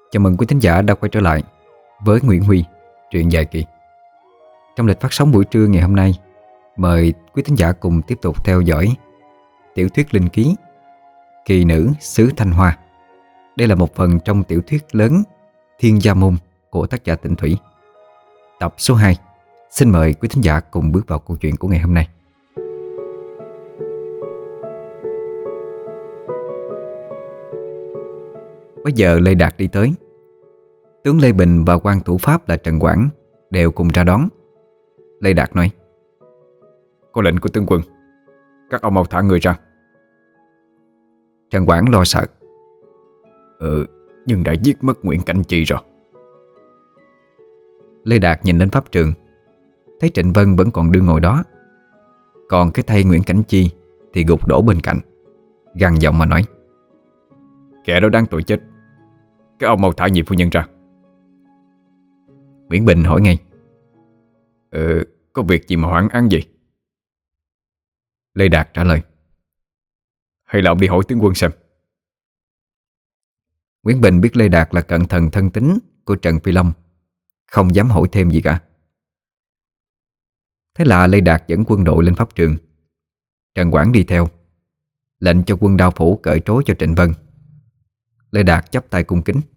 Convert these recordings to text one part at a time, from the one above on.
Chào mừng quý thính giả đã quay trở lại với Nguyễn Huy, truyện dài kỳ. Trong lịch phát sóng buổi trưa ngày hôm nay, mời quý thính giả cùng tiếp tục theo dõi tiểu thuyết linh ký Kỳ nữ xứ Thanh Hoa. Đây là một phần trong tiểu thuyết lớn Thiên Gia Môn của tác giả Tịnh Thủy. Tập số 2. Xin mời quý thính giả cùng bước vào câu chuyện của ngày hôm nay. Bây giờ Lê Đạt đi tới. Tướng Lê Bình và quan thủ pháp là Trần Quảng đều cùng ra đón. Lê Đạt nói: "Có lệnh của tướng quân, các ông mau thả người ra." Trần Quảng lo sợ: Nhưng đã giết mất Nguyễn Cảnh Chi rồi. Lê Đạt nhìn lên pháp trường, thấy Trịnh Vân vẫn còn đương ngồi đó, còn cái thây Nguyễn Cảnh Chi thì gục đổ bên cạnh, gằn giọng mà nói: "Kẻ đó đáng tội chết, các ông mau thả nhị phu nhân ra." Nguyễn Bình hỏi ngay: Có việc gì mà hoãn án gì?" Lê Đạt trả lời: "Hay là ông đi hỏi tướng quân xem." Nguyễn Bình biết Lê Đạt là cận thần thân tín của Trần Phi Long, không dám hỏi thêm gì cả. Thế là Lê Đạt dẫn quân đội lên pháp trường. Trần Quảng đi theo, lệnh cho quân Đao Phủ cởi trói cho Trịnh Vân. Lê Đạt chắp tay cung kính: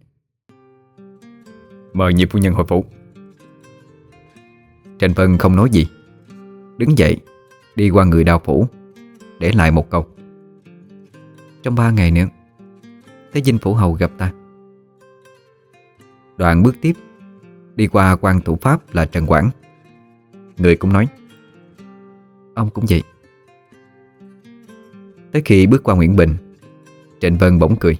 "Mời nhị phu nhân hồi phủ." Trịnh Vân không nói gì, đứng dậy đi qua người Đao Phủ, để lại một câu: "Trong 3 ngày nữa tới dinh phủ hầu gặp ta." Đoạn bước tiếp đi qua quan thủ pháp là Trần Quảng. Người cũng nói: "Ông cũng vậy." Tới khi bước qua Nguyễn Bình, Trịnh Vân bỗng cười: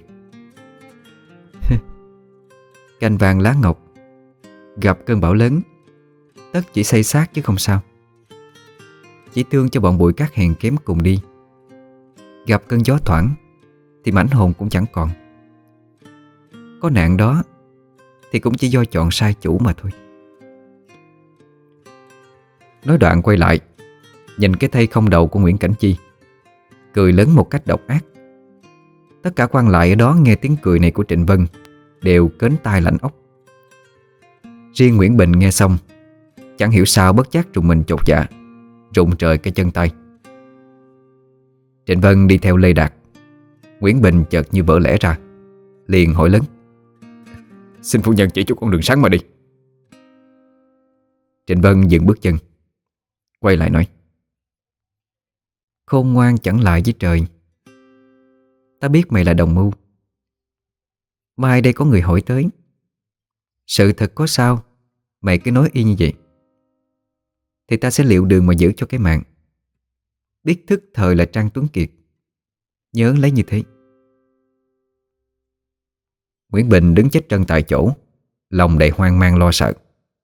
"Cành vàng lá ngọc, gặp cơn bão lớn, tất chỉ xây xác chứ không sao. Chỉ thương cho bọn bụi cát hèn kém cùng đi, gặp cơn gió thoảng thì mãnh hồn cũng chẳng còn. Có nạn đó thì cũng chỉ do chọn sai chủ mà thôi." Nói đoạn quay lại, nhìn cái thây không đầu của Nguyễn Cảnh Chi, cười lớn một cách độc ác. Tất cả quan lại ở đó nghe tiếng cười này của Trịnh Vân đều cớn tai lạnh ốc. Riêng Nguyễn Bình nghe xong, chẳng hiểu sao bất giác trùng mình chột dạ, rụng trời cái chân tay. Trịnh Vân đi theo Lê Đạt. Nguyễn Bình chợt như vỡ lẽ ra, liền hỏi lớn: "Xin phu nhân chỉ cho con đường sáng mà đi." Trịnh Vân dừng bước chân, quay lại nói: "Khôn ngoan chẳng lại với trời. Ta biết mày là đồng mưu. Mai đây có người hỏi tới, sự thật có sao mày cứ nói y như vậy, thì ta sẽ liệu đường mà giữ cho cái mạng. Biết thức thời là Trang Tuấn Kiệt, nhớ lấy như thế." Nguyễn Bình đứng chết chân tại chỗ, lòng đầy hoang mang lo sợ.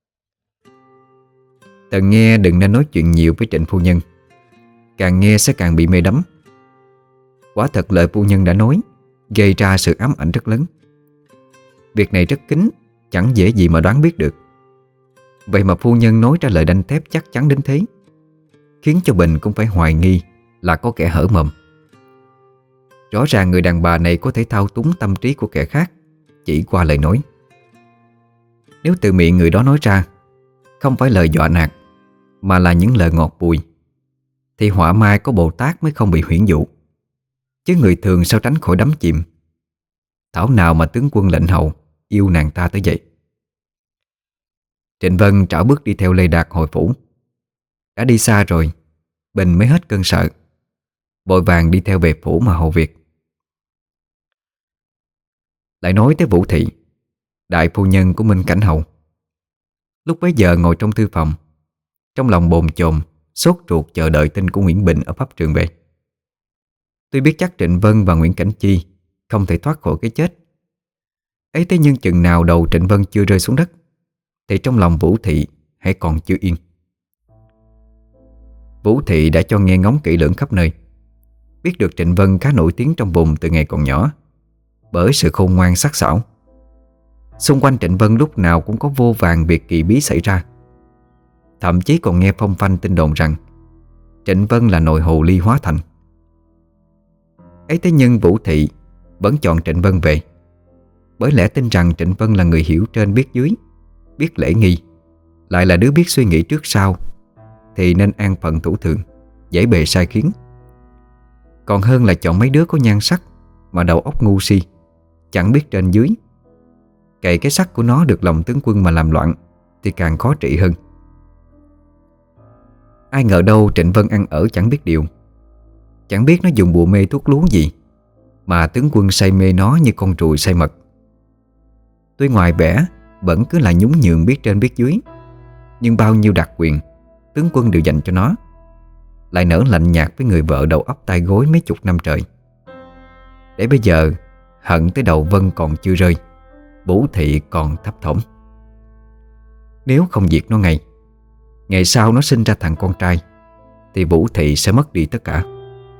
Tần nghe đừng nên nói chuyện nhiều với Trịnh phu nhân, càng nghe sẽ càng bị mê đắm. Quả thật lời phu nhân đã nói gây ra sự ám ảnh rất lớn. Việc này rất kín, chẳng dễ gì mà đoán biết được. Vậy mà phu nhân nói ra lời đanh thép chắc chắn đến thế, khiến cho Bình cũng phải hoài nghi là có kẻ hở mồm. Rõ ràng người đàn bà này có thể thao túng tâm trí của kẻ khác chỉ qua lời nói. Nếu từ miệng người đó nói ra không phải lời dọa nạt, mà là những lời ngọt bùi, thì họa mai có Bồ Tát mới không bị huyễn dụ, chứ người thường sao tránh khỏi đắm chìm. Thảo nào mà tướng quân lệnh hầu yêu nàng ta tới vậy. Trịnh Vân trảo bước đi theo Lê Đạt hồi phủ. Đã đi xa rồi, Bình mới hết cơn sợ, vội vàng đi theo về phủ mà hầu việc. Lại nói tới Vũ Thị, đại phu nhân của Minh Cảnh Hầu. Lúc bấy giờ ngồi trong thư phòng, trong lòng bồn chồn sốt ruột chờ đợi tin của Nguyễn Bình ở pháp trường về. Tuy biết chắc Trịnh Vân và Nguyễn Cảnh Chi không thể thoát khỏi cái chết ấy, thế nhưng chừng nào đầu Trịnh Vân chưa rơi xuống đất thì trong lòng Vũ Thị hãy còn chưa yên. Vũ Thị đã cho nghe ngóng kỹ lưỡng khắp nơi, biết được Trịnh Vân khá nổi tiếng trong vùng từ ngày còn nhỏ bởi sự khôn ngoan sắc sảo. Xung quanh Trịnh Vân lúc nào cũng có vô vàn việc kỳ bí xảy ra. Thậm chí còn nghe phong phanh tin đồn rằng Trịnh Vân là nội hồ ly hóa thành. Ấy thế nhưng Vũ Thị vẫn chọn Trịnh Vân về bởi lẽ tin rằng Trịnh Vân là người hiểu trên biết dưới, biết lễ nghi, lại là đứa biết suy nghĩ trước sau, thì nên an phận thủ thường, dễ bề sai khiến. Còn hơn là chọn mấy đứa có nhan sắc mà đầu óc ngu si, chẳng biết trên dưới. Cậy cái sắc của nó được lòng tướng quân mà làm loạn thì càng khó trị hơn. Ai ngờ đâu Trịnh Vân ăn ở chẳng biết điều, chẳng biết nó dùng bùa mê thuốc lú gì mà tướng quân say mê nó như con ruồi say mật. Tuy ngoài vẻ vẫn cứ là nhún nhường biết trên biết dưới, nhưng bao nhiêu đặc quyền tướng quân đều dành cho nó, lại nở lạnh nhạt với người vợ đầu óc tay gối mấy chục năm trời. Để bây giờ hận tới đầu Vân còn chưa rơi, Vũ Thị còn thấp thỏm. Nếu không diệt nó ngay, ngày sau nó sinh ra thằng con trai, thì Vũ Thị sẽ mất đi tất cả.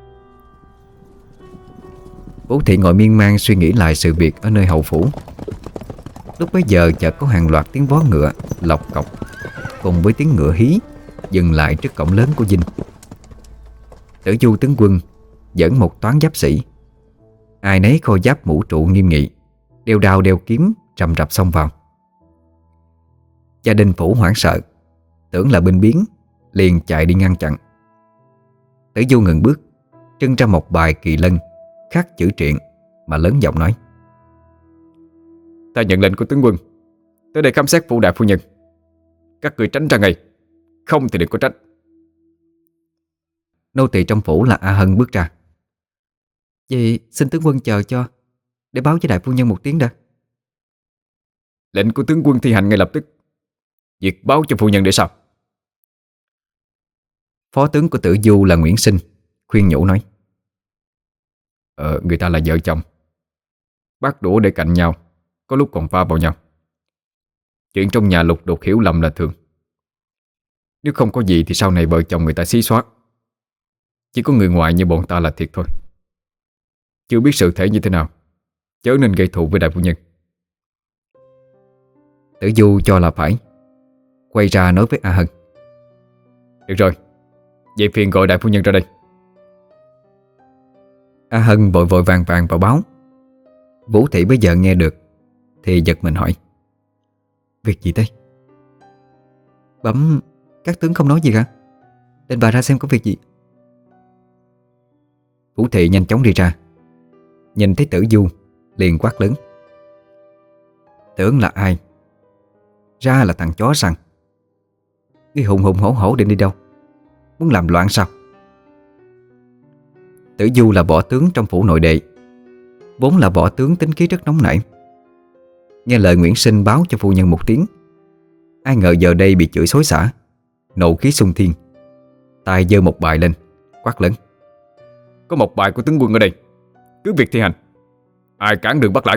Vũ Thị ngồi miên man suy nghĩ lại sự việc ở nơi hậu phủ. Lúc bấy giờ chợt có hàng loạt tiếng vó ngựa lọc cọc cùng với tiếng ngựa hí dừng lại trước cổng lớn của dinh. Tử Du tướng quân dẫn một toán giáp sĩ, ai nấy khôi giáp mũ trụ nghiêm nghị, đeo đao đeo kiếm rầm rập xông vào. Gia đình phủ hoảng sợ, tưởng là binh biến, liền chạy đi ngăn chặn. Tử Du ngừng bước, trưng ra một bài kỳ lân khắc chữ triện mà lớn giọng nói: Ta nhận lệnh của tướng quân, tới đây khám xét phủ đại phu nhân. Các người tránh ra ngay, không thì đừng có trách. Nô tỳ trong phủ là A Hân bước ra: Vậy xin tướng quân chờ cho, để báo với đại phu nhân một tiếng đã. Lệnh của tướng quân thi hành ngay lập tức. Việc báo cho phu nhân để sao? Phó tướng của Tử Du là Nguyễn Sinh khuyên nhủ nói: Người ta là vợ chồng, bát đũa để cạnh nhau, có lúc còn va vào nhau. Chuyện trong nhà lục đục hiểu lầm là thường. Nếu không có gì thì sau này vợ chồng người ta xí xóa. Chỉ có người ngoài như bọn ta là thiệt thôi. Chưa biết sự thể như thế nào, chớ nên gây thù với đại phu nhân. Tử Du cho là phải, quay ra nói với A Hân: Được rồi, vậy phiền gọi đại phu nhân ra đây. A Hân vội vội vàng vàng vào báo. Vũ Thị bây giờ nghe được thì giật mình hỏi: Việc gì thế? Bẩm các tướng không nói gì cả, định bà ra xem có việc gì. Vũ Thị nhanh chóng đi ra, nhìn thấy Tử Du liền quát lớn: Tưởng là ai? Ra là thằng chó săn. Ngươi hùng hùng hổ hổ định đi đâu? Muốn làm loạn sao? Tử Du là võ tướng trong phủ nội đệ, vốn là võ tướng tính khí rất nóng nảy. Nghe lời Nguyễn Sinh báo cho phu nhân một tiếng, ai ngờ giờ đây bị chửi xối xả, nộ khí xung thiên, tay giơ một bài lên quát lớn: Có một bài của tướng quân ở đây, cứ việc thi hành, ai cản đường bắt lại.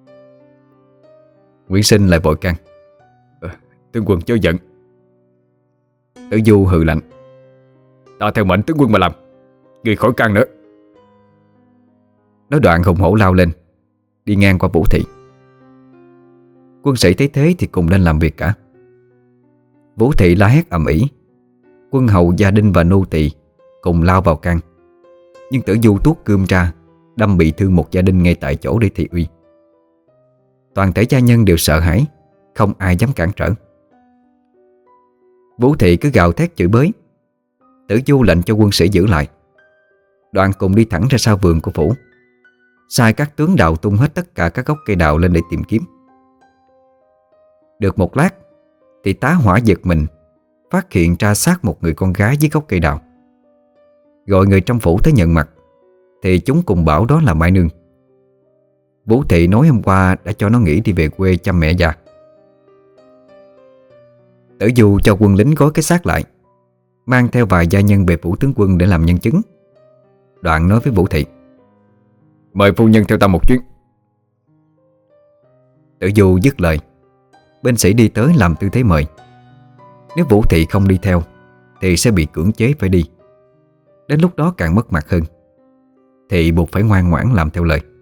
Nguyễn Sinh lại vội can: Tướng quân chớ giận. Tử Du hừ lạnh: Ta theo mệnh tướng quân mà làm, người khỏi can nữa. Nói đoạn hùng hổ lao lên, đi ngang qua Vũ Thị. Quân sĩ thấy thế thì cùng lên làm việc cả. Vũ Thị la hét ầm ĩ, quân hầu gia đình và nô tỳ cùng lao vào can, nhưng Tử Du tuốt cươm ra đâm bị thương một gia đình ngay tại chỗ để thị uy. Toàn thể gia nhân đều sợ hãi, không ai dám cản trở. Vũ Thị cứ gào thét chửi bới. Tử Du lệnh cho quân sĩ giữ lại, đoàn cùng đi thẳng ra sau vườn của phủ, sai các tướng đào tung hết tất cả các gốc cây đào lên để tìm kiếm. Được một lát thì tá hỏa giật mình, phát hiện ra xác một người con gái dưới gốc cây đào. Gọi người trong phủ tới nhận mặt thì chúng cùng bảo đó là Mai Nương. Vũ Thị nói hôm qua đã cho nó nghỉ đi về quê chăm mẹ già. Tử Du cho quân lính gói cái xác lại, mang theo vài gia nhân về phủ tướng quân để làm nhân chứng. Đoạn nói với Vũ Thị: Mời phu nhân theo ta một chuyến. Tử Du dứt lời, bên sĩ đi tới làm tư thế mời. Nếu Vũ Thị không đi theo thì sẽ bị cưỡng chế phải đi. Đến lúc đó càng mất mặt hơn, thì buộc phải ngoan ngoãn làm theo lời.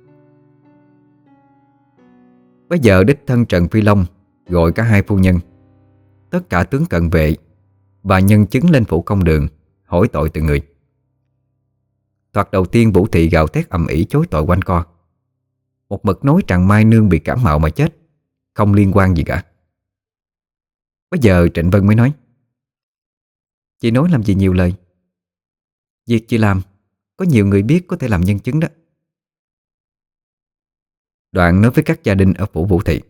Bây giờ đích thân Trần Phi Long gọi cả hai phu nhân, tất cả tướng cận vệ và nhân chứng lên phủ công đường hỏi tội từng người. Thoạt đầu tiên Vũ Thị gào thét ầm ĩ chối tội quanh co. một mực nói rằng Mai Nương bị cảm mạo mà chết, không liên quan gì cả. Bây giờ Trịnh Vân mới nói: Chị nói làm gì nhiều lời. Việc chị làm có nhiều người biết, có thể làm nhân chứng đó. Đoạn nói với các gia đình ở phủ Vũ Thị: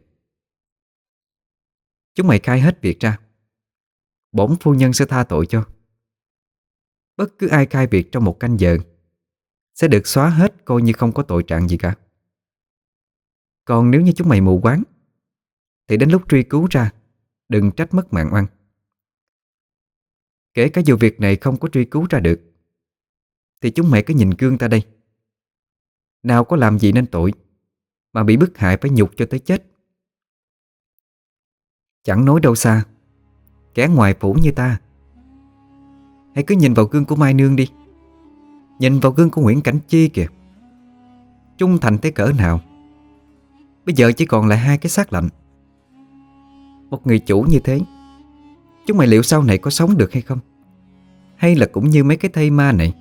Chúng mày khai hết việc ra, bổn phu nhân sẽ tha tội cho. Bất cứ ai khai việc trong 1 canh giờ sẽ được xóa hết, coi như không có tội trạng gì cả. Còn nếu như chúng mày mù quáng thì đến lúc truy cứu ra, đừng trách mất mạng oan. Kể cả dù việc này không có truy cứu ra được, thì chúng mày cứ nhìn gương ta đây. Nào có làm gì nên tội mà bị bức hại phải nhục cho tới chết. Chẳng nói đâu xa, kẻ ngoài phủ như ta, hãy cứ nhìn vào gương của Mai Nương đi. Nhìn vào gương của Nguyễn Cảnh Chi kìa, trung thành tới cỡ nào. Bây giờ chỉ còn lại 2 cái xác lạnh. Một người chủ như thế, chúng mày liệu sau này có sống được hay không? Hay là cũng như mấy cái thây ma này?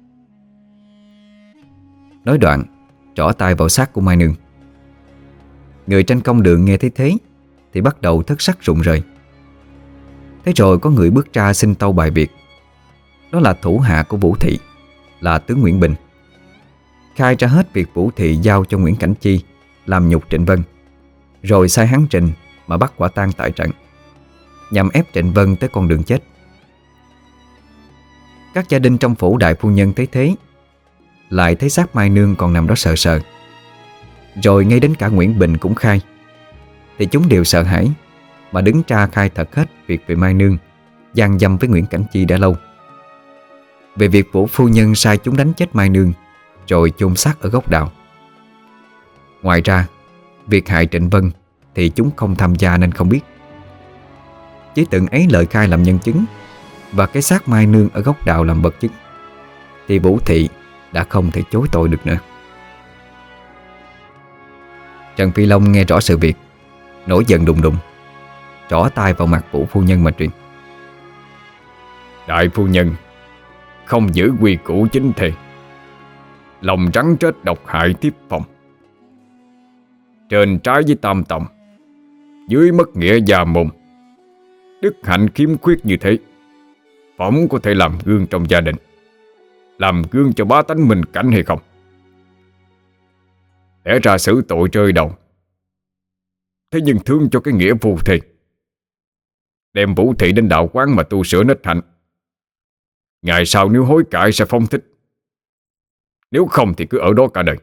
Nói đoạn trỏ tay vào xác của Mai Nương. Người trên công đường nghe thấy thế thì bắt đầu thất sắc rụng rời. Thế rồi có người bước ra xin tâu bài việc. Đó là thủ hạ của Vũ Thị, là tướng Nguyễn Bình, khai ra hết việc Vũ Thị giao cho Nguyễn Cảnh Chi làm nhục Trịnh Vân, rồi sai hắn trình mà bắt quả tang tại trận, nhằm ép Trịnh Vân tới con đường chết. Các gia đình trong phủ đại phu nhân thấy thế, lại thấy xác Mai Nương còn nằm đó sờ sờ, rồi ngay đến cả Nguyễn Bình cũng khai, thì chúng đều sợ hãi mà đứng ra khai thật hết việc về Mai Nương gian dâm với Nguyễn Cảnh Chi đã lâu, về việc Vũ phu nhân sai chúng đánh chết Mai Nương rồi chôn xác ở gốc đào. Ngoài ra, việc hại Trịnh Vân thì chúng không tham gia nên không biết. Chỉ từng ấy lời khai làm nhân chứng và cái xác Mai Nương ở gốc đào làm vật chứng, thì Vũ Thị đã không thể chối tội được nữa. Trần Phi Long nghe rõ sự việc, nổi giận đùng đùng, trỏ tay vào mặt Vũ phu nhân mà truyền: Đại phu nhân không giữ quy củ chính thề, lòng rắn rết độc hại tiếp phòng, trên trái với tam tòng, dưới mất nghĩa gia môn. Đức hạnh khiếm khuyết như thế, phỏng có thể làm gương trong gia đình, làm gương cho bá tánh mình cảnh hay không? Lẽ ra xử tội rơi đầu, thế nhưng thương cho cái nghĩa phù thề, đem Vũ Thị đến đạo quán mà tu sửa nết hạnh. Ngày sau nếu hối cải sẽ phong thích, nếu không thì cứ ở đó cả đời.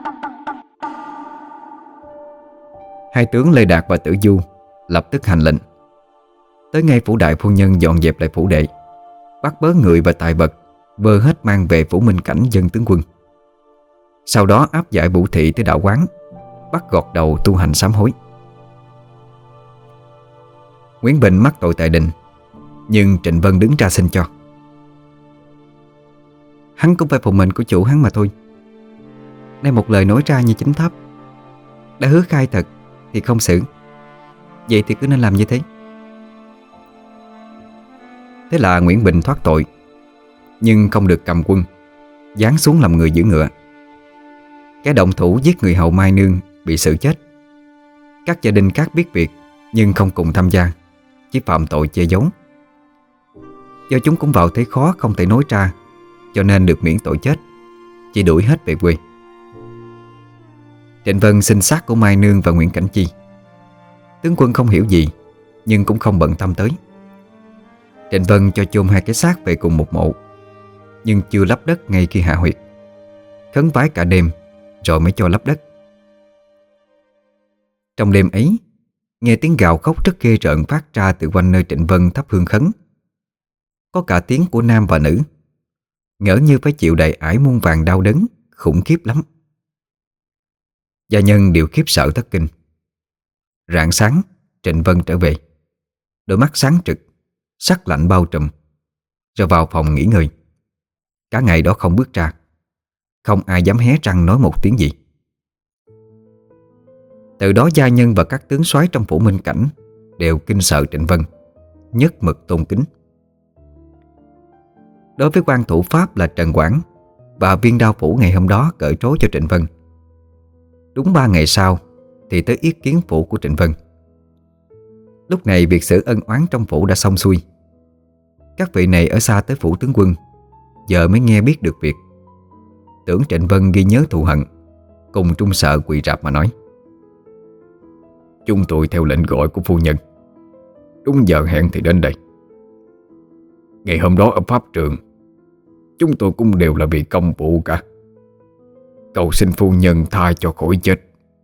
Hai tướng Lê Đạt và Tử Du lập tức hành lệnh tới ngay phủ đại phu nhân, dọn dẹp lại phủ đệ, bắt bớ người và tài vật, vơ hết mang về phủ Minh Cảnh dân tướng quân. Sau đó áp giải Vũ Thị tới đạo quán, bắt gọt đầu tu hành sám hối. Nguyễn Bình mắc tội tại đình, nhưng Trịnh Vân đứng ra xin cho. Hắn cũng phải phụ mệnh của chủ hắn mà thôi. Nay một lời nói ra như chính tháp, đã hứa khai thật thì không xử, vậy thì cứ nên làm như thế. Thế là Nguyễn Bình thoát tội, nhưng không được cầm quân, giáng xuống làm người giữ ngựa. Cái động thủ giết người hầu Mai Nương bị xử chết. Các gia đình khác biết việc nhưng không cùng tham gia, chỉ phạm tội che giấu. Do chúng cũng vào thế khó không thể nói ra, cho nên được miễn tội chết, chỉ đuổi hết về quê. Trịnh Vân xin xác của Mai Nương và Nguyễn Cảnh Chi. Tướng quân không hiểu gì, nhưng cũng không bận tâm tới. Trịnh Vân cho chôn hai cái xác về cùng một mộ, nhưng chưa lấp đất ngay khi hạ huyệt, khấn vái cả đêm rồi mới cho lấp đất. Trong đêm ấy, nghe tiếng gào khóc rất ghê rợn phát ra từ quanh nơi Trịnh Vân thắp hương khấn. Có cả tiếng của nam và nữ, ngỡ như phải chịu đầy ải muôn vàn đau đớn, khủng khiếp lắm. Gia nhân đều khiếp sợ thất kinh. Rạng sáng, Trịnh Vân trở về, đôi mắt sáng trực, sắc lạnh bao trùm, rồi vào phòng nghỉ ngơi. Cả ngày đó không bước ra, không ai dám hé răng nói một tiếng gì. Từ đó gia nhân và các tướng soái trong phủ Minh Cảnh đều kinh sợ Trịnh Vân, nhất mực tôn kính. Đối với quan thủ pháp là Trần Quảng và viên đao phủ ngày hôm đó cởi trói cho Trịnh Vân, Đúng 3 ngày sau thì tới yết kiến phủ của Trịnh Vân. Lúc này việc xử ân oán trong phủ đã xong xuôi. Các vị này ở xa tới phủ tướng quân, giờ mới nghe biết được việc. Tưởng Trịnh Vân ghi nhớ thù hận, cùng trung sợ quỳ rạp mà nói: "Chúng tôi theo lệnh gọi của phu nhân, đúng giờ hẹn thì đến đây. Ngày hôm đó ở pháp trường, chúng tôi cũng đều là vì công vụ cả. Cầu xin phu nhân tha cho khỏi chết."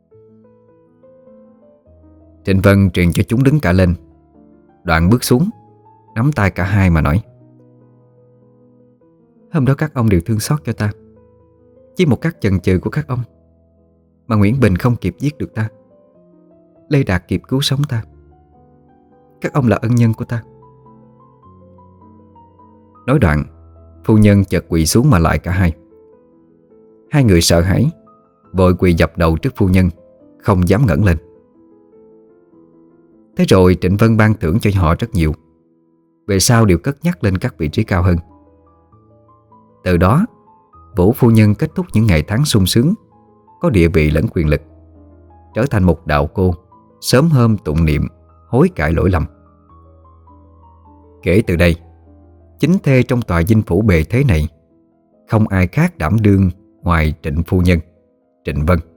Trịnh Vân truyền cho chúng đứng cả lên, đoạn bước xuống, nắm tay cả hai mà nói: "Hôm đó các ông đều thương xót cho ta. Chỉ một cách chần chừ của các ông mà Nguyễn Bình không kịp giết được ta, Lê Đạt kịp cứu sống ta. Các ông là ân nhân của ta." Nói đoạn, phu nhân chợt quỳ xuống mà lại cả hai. Hai người sợ hãi, vội quỳ dập đầu trước phu nhân, không dám ngẩng lên. Thế rồi Trịnh Vân ban thưởng cho họ rất nhiều, về sau đều cất nhắc lên các vị trí cao hơn. Từ đó, Vũ phu nhân kết thúc những ngày tháng sung sướng, có địa vị lẫn quyền lực, trở thành một đạo cô sớm hôm tụng niệm, hối cải lỗi lầm. Kể từ đây, chính thê trong tòa dinh phủ bề thế này không ai khác đảm đương ngoài Trịnh phu nhân, Trịnh Vân.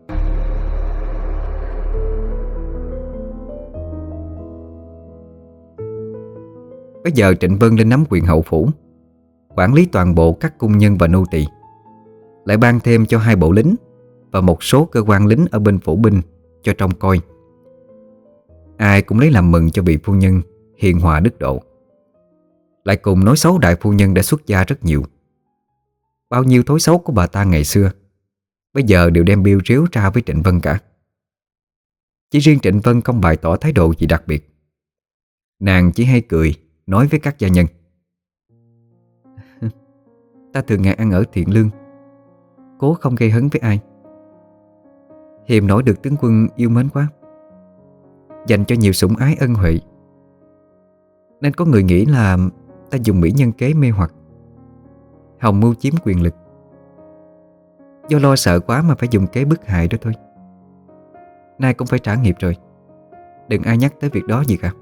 Bây giờ Trịnh Vân lên nắm quyền hậu phủ, quản lý toàn bộ các cung nhân và nô tỳ, lại ban thêm cho 2 bộ lính và một số cơ quan lính ở bên phủ binh cho trông coi. Ai cũng lấy làm mừng cho vị phu nhân hiền hòa đức độ, lại cùng nói xấu đại phu nhân đã xuất gia rất nhiều. Bao nhiêu thói xấu của bà ta ngày xưa bây giờ đều đem biêu riếu ra với Trịnh Vân cả. Chỉ riêng Trịnh Vân không bày tỏ thái độ gì đặc biệt. Nàng chỉ hay cười nói với các gia nhân: "Ta thường ngày ăn ở thiện lương, cố không gây hấn với ai. Hiềm nổi được tướng quân yêu mến quá, dành cho nhiều sủng ái ân huệ, nên có người nghĩ là ta dùng mỹ nhân kế mê hoặc, hòng mưu chiếm quyền lực. Do lo sợ quá mà phải dùng kế bức hại đó thôi. Nay cũng phải trả nghiệp rồi, đừng ai nhắc tới việc đó gì cả."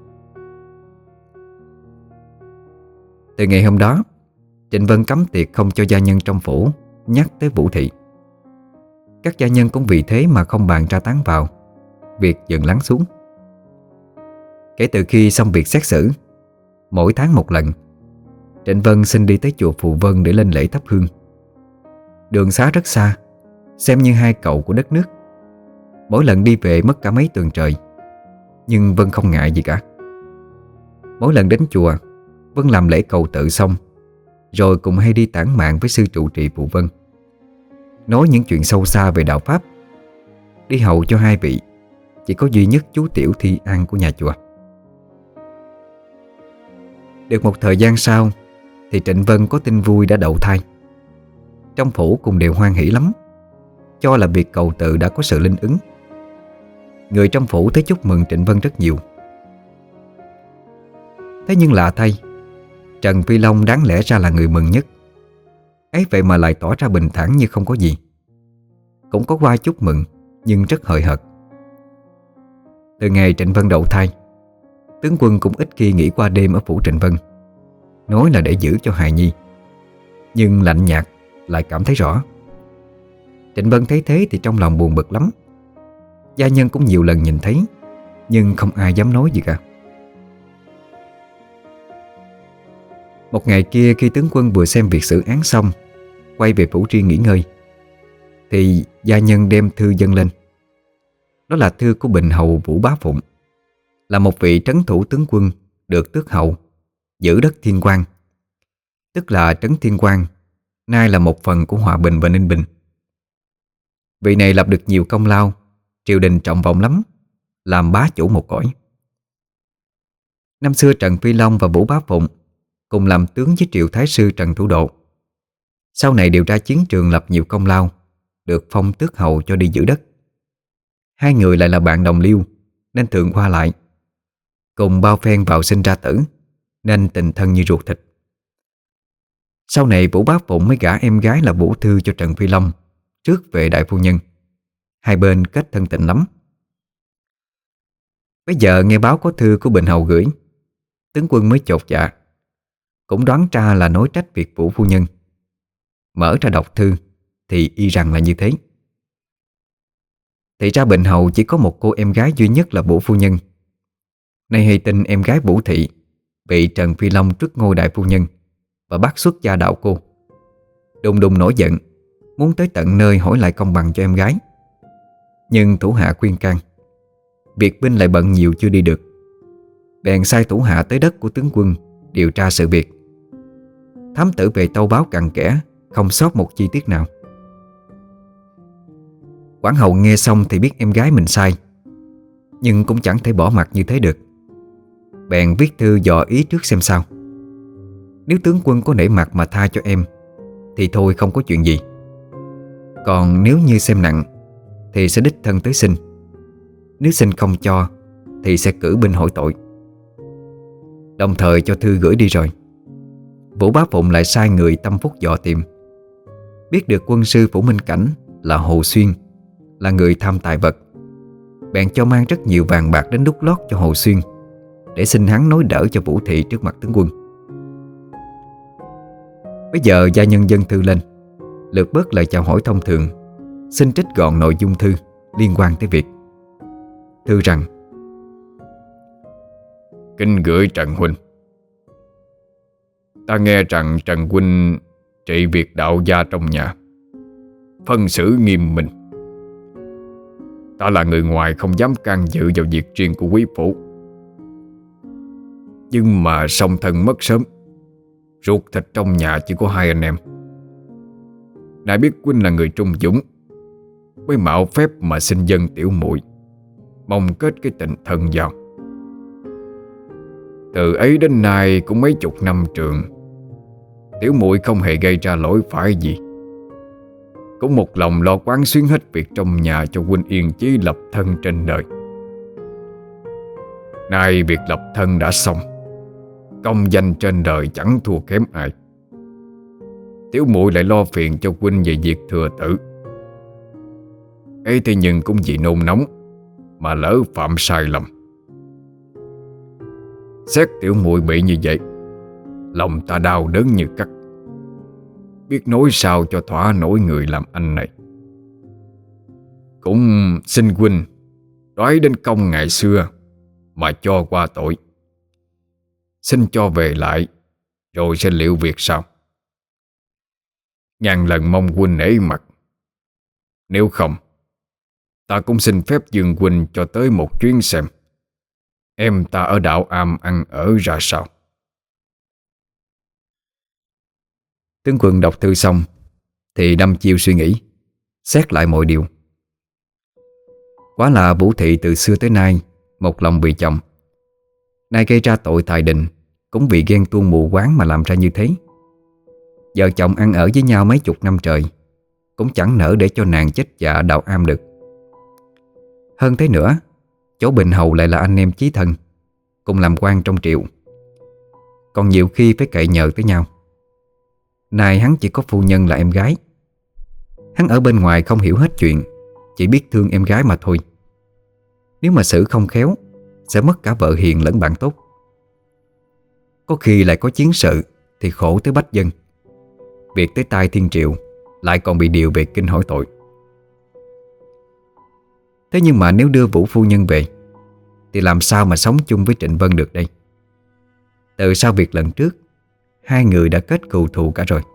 Từ ngày hôm đó, Trịnh Vân cấm tiệc không cho gia nhân trong phủ nhắc tới Vũ thị. Các gia nhân cũng vì thế mà không bàn ra tán vào, việc dần lắng xuống. Kể từ khi xong việc xét xử, mỗi tháng một lần, Trịnh Vân xin đi tới chùa Phù Vân để lên lễ thắp hương. Đường xá rất xa, xem như 2 cầu của đất nước. Mỗi lần đi về mất cả mấy tuần trời, nhưng Vân không ngại gì cả. Mỗi lần đến chùa, Vân làm lễ cầu tự xong, rồi cùng hay đi tản mạn với sư trụ trì Phù Vân, nói những chuyện sâu xa về đạo Pháp, đi hầu cho 2 vị chỉ có duy nhất chú Tiểu Thi An của nhà chùa. Được một thời gian sau thì Trịnh Vân có tin vui đã đậu thai. Trong phủ cùng đều hoan hỉ lắm, cho là việc cầu tự đã có sự linh ứng. Người trong phủ tới chúc mừng Trịnh Vân rất nhiều. Thế nhưng lạ thay, Trần Phi Long đáng lẽ ra là người mừng nhất, ấy vậy mà lại tỏ ra bình thản như không có gì. Cũng có qua chúc mừng, nhưng rất hời hợt. Từ ngày Trịnh Vân đậu thai, tướng quân cũng ít khi nghỉ qua đêm ở phủ Trịnh Vân, nói là để giữ cho hài nhi. Nhưng lạnh nhạt lại cảm thấy rõ. Trịnh Vân thấy thế thì trong lòng buồn bực lắm. Gia nhân cũng nhiều lần nhìn thấy, nhưng không ai dám nói gì cả. Một ngày kia, khi tướng quân vừa xem việc xử án xong, quay về phủ riêng nghỉ ngơi, thì gia nhân đem thư dâng lên. Đó là thư của Bình hầu Vũ Bá Phụng, là một vị trấn thủ tướng quân được tước hậu, giữ đất Thiên Quang, tức là trấn Thiên Quang nay là một phần của Hòa Bình và Ninh Bình. Vị này lập được nhiều công lao, triều đình trọng vọng lắm, làm bá chủ một cõi. Năm xưa Trần Phi Long và Vũ Bá Phụng cùng làm tướng với Triệu Thái sư Trần Thủ Độ. Sau này đều ra chiến trường lập nhiều công lao, được phong tước hầu cho đi giữ đất. Hai người lại là bạn đồng liêu nên thường qua lại, cùng bao phen vào sinh ra tử, nên tình thân như ruột thịt. Sau này Vũ Bá Phụng mới gả em gái là Vũ Thư cho Trần Phi Long trước về đại phu nhân, Hai bên kết thân tình lắm. Bây giờ nghe báo có thư của Bình Hầu gửi, tướng quân mới chột dạ, cũng đoán ra là nói trách việc Vũ phu nhân. Mở ra đọc thư thì y rằng là như thế. Thì ra Bình Hầu chỉ có một cô em gái duy nhất là Vũ phu nhân. Nay hay tin em gái Vũ Thị bị Trần Phi Long truất ngôi đại phu nhân và bắt xuất gia đạo cô. Đùng đùng nổi giận, muốn tới tận nơi hỏi lại công bằng cho em gái. Nhưng thủ hạ khuyên can, việc binh lại bận nhiều chưa đi được. Bèn sai thủ hạ tới đất của tướng quân điều tra sự việc. Thám tử về tâu báo cặn kẽ, không sót một chi tiết nào. Quản hầu nghe xong thì biết em gái mình sai, nhưng cũng chẳng thể bỏ mặc như thế được. Bèn viết thư dò ý trước xem sao. Nếu tướng quân có nể mặt mà tha cho em thì thôi không có chuyện gì. Còn nếu như xem nặng thì sẽ đích thân tới xin. Nếu xin không cho thì sẽ cử binh hỏi tội. Đồng thời cho thư gửi đi rồi, Vũ Bá Phụng lại sai người tâm phúc dò tìm. Biết được quân sư Phủ Minh Cảnh là Hồ Xuyên, là người tham tài vật. Bèn cho mang rất nhiều vàng bạc đến đút lót cho Hồ Xuyên, để xin hắn nói đỡ cho Vũ Thị trước mặt tướng quân. Bây giờ gia nhân dâng thư lên, lượt bớt lời chào hỏi thông thường, xin trích gọn nội dung thư liên quan tới việc. Thư rằng: Kính gửi Trần huynh, ta nghe rằng Trần huynh trị việc đạo gia trong nhà, phân xử nghiêm minh. Ta là người ngoài không dám can dự vào việc riêng của quý phủ, nhưng mà song thân mất sớm, ruột thịt trong nhà chỉ có hai anh em. Nay biết huynh là người trung dũng, mới mạo phép mà xin dân tiểu muội, mong kết cái tình thân vào. Từ ấy đến nay cũng mấy chục năm trường, tiểu muội không hề gây ra lỗi phải gì, cũng một lòng lo quán xuyến hết việc trong nhà cho huynh yên chí lập thân trên đời. Nay việc lập thân đã xong, công danh trên đời chẳng thua kém ai. Tiểu muội lại lo phiền cho huynh về việc thừa tử. Ấy thế nhưng cũng vì nôn nóng mà lỡ phạm sai lầm. Xét tiểu muội bị như vậy, lòng ta đau đớn như cắt, biết nói sao cho thỏa nổi người làm anh này. Cũng xin huynh đoái đến công ngày xưa mà cho qua tội. Xin cho về lại, rồi sẽ liệu việc sau. Ngàn lần mong huynh nể mặt. Nếu không, ta cũng xin phép Dương huynh cho tới một chuyến xem em ta ở đạo Am ăn ở ra sao. Tướng quân đọc thư xong thì đăm chiêu suy nghĩ, xét lại mọi điều. Quá là Vũ Thị từ xưa tới nay một lòng vì chồng, nay gây ra tội tài đình cũng vì ghen tuông mù quáng mà làm ra như thế. Vợ chồng ăn ở với nhau mấy chục năm trời, cũng chẳng nỡ để cho nàng chết dạ đạo Am được. Hơn thế nữa, chỗ Bình Hầu lại là anh em chí thân, cùng làm quan trong triều, còn nhiều khi phải cậy nhờ tới nhau. Nay hắn chỉ có phu nhân là em gái. Hắn ở bên ngoài không hiểu hết chuyện, chỉ biết thương em gái mà thôi. Nếu mà xử không khéo, sẽ mất cả vợ hiền lẫn bạn tốt. Có khi lại có chiến sự thì khổ tới bách dân. Việc tới tai thiên triệu lại còn bị điều về kinh hỏi tội. Thế nhưng mà nếu đưa Vũ phu nhân về thì làm sao mà sống chung với Trịnh Vân được đây? Từ sau việc lần trước, hai người đã kết cừu thù cả rồi.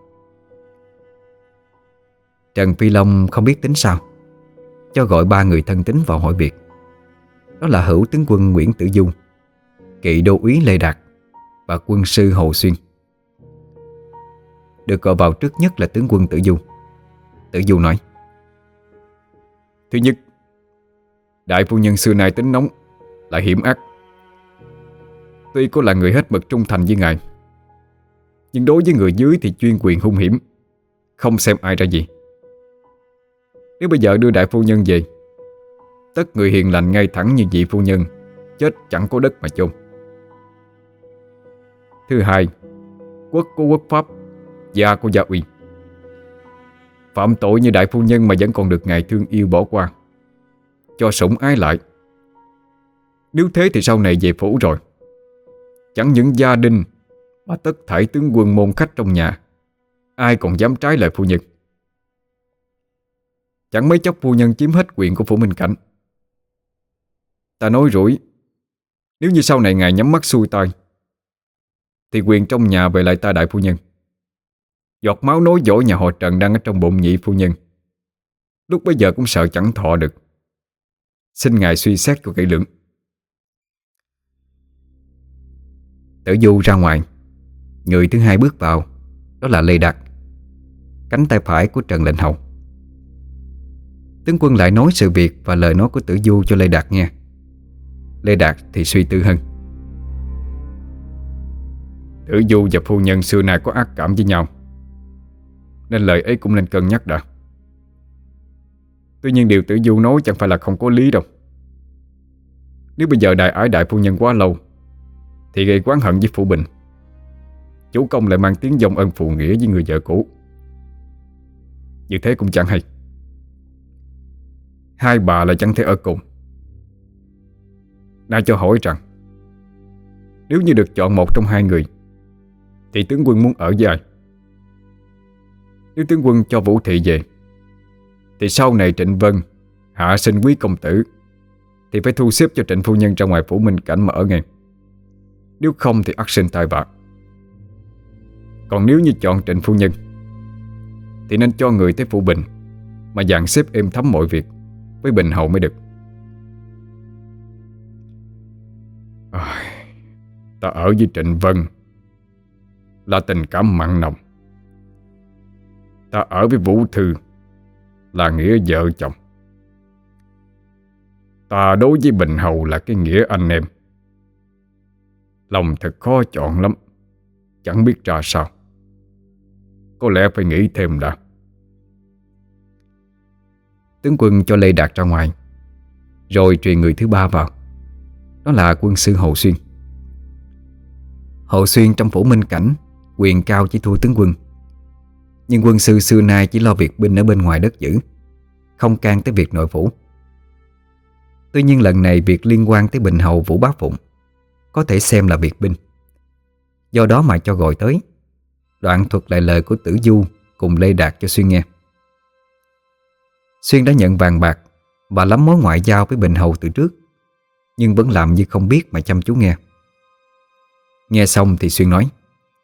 Trần Phi Long không biết tính sao, cho gọi ba người thân tín vào hỏi việc. Đó là hữu tướng quân Nguyễn Tử Du, kỵ đô úy Lê Đạt và quân sư Hồ Xuyên. Được gọi vào trước nhất là tướng quân Tử Du. Tử Du nói: Thứ nhất, đại phu nhân xưa nay tính nóng, lại hiểm ác. Tuy có là người hết mực trung thành với ngài, nhưng đối với người dưới thì chuyên quyền hung hiểm, không xem ai ra gì. Nếu bây giờ đưa đại phu nhân về, tất người hiền lành ngay thẳng như vị phu nhân chết chẳng có đất mà chôn. Thứ hai, quốc có quốc pháp, gia có gia uy. Phạm tội như đại phu nhân mà vẫn còn được ngài thương yêu bỏ qua, cho sủng ái lại. Nếu thế thì sau này về phủ rồi, chẳng những gia đình mà tất thảy tướng quân môn khách trong nhà, ai còn dám trái lời phu nhân. Chẳng mấy chốc phu nhân chiếm hết quyền của phủ Minh Cảnh. Ta nói rủi, nếu như sau này ngài nhắm mắt xuôi tay thì quyền trong nhà về lại ta đại phu nhân. Giọt máu nối dõi nhà họ Trần đang ở trong bụng nhị phu nhân, lúc bấy giờ cũng sợ chẳng thọ được. Xin ngài suy xét cho kỹ lưỡng. Tử Du ra ngoài. Người thứ hai bước vào, đó là Lê Đạt, cánh tay phải của Trần Lệnh Hầu. Tướng quân lại nói sự việc và lời nói của Tử Du cho Lê Đạt nghe. Lê Đạt thì suy tư hơn. Tử Du và phu nhân xưa nay có ác cảm với nhau, nên lời ấy cũng nên cân nhắc đã. Tuy nhiên điều Tử Du nói chẳng phải là không có lý đâu. Nếu bây giờ đại ái đại phu nhân quá lâu thì gây oán hận với phủ Bình, chủ công lại mang tiếng dòng ân phụ nghĩa với người vợ cũ. Như thế cũng chẳng hay. Hai bà lại chẳng thể ở cùng. Nay cho hỏi rằng, nếu như được chọn một trong hai người thì tướng quân muốn ở với ai? Nếu tướng quân cho Vũ Thị về thì sau này Trịnh Vân hạ sinh quý công tử thì phải thu xếp cho Trịnh phu nhân ra ngoài phủ Minh Cảnh mà ở ngay. Nếu không thì ắt sinh tai vạ. Còn nếu như chọn Trịnh phu nhân thì nên cho người tới phủ Bình mà dàn xếp êm thấm mọi việc với Bình hầu mới được. Ta ở với Trịnh Vân là tình cảm mặn nồng. Ta ở với Vũ Thư là nghĩa vợ chồng. Ta đối với Bình hầu là cái nghĩa anh em. Lòng thật khó chọn lắm, chẳng biết ra sao. Có lẽ phải nghĩ thêm đã. Tướng quân cho Lê Đạt ra ngoài, rồi truyền người thứ ba vào. Đó là quân sư Hồ Xuyên. Hồ Xuyên trong phủ Minh Cảnh quyền cao chỉ thua tướng quân, nhưng quân sư xưa nay chỉ lo việc binh ở bên ngoài đất giữ, không can tới việc nội phủ. Tuy nhiên lần này việc liên quan tới Bình hầu Vũ Bá Phụng có thể xem là việc binh. Do đó mà cho gọi tới, đoạn thuật lại lời của Tử Du cùng Lê Đạt cho Xuyên nghe. Xuyên đã nhận vàng bạc và lắm mối ngoại giao với Bình hầu từ trước, nhưng vẫn làm như không biết mà chăm chú nghe. Nghe xong thì Xuyên nói: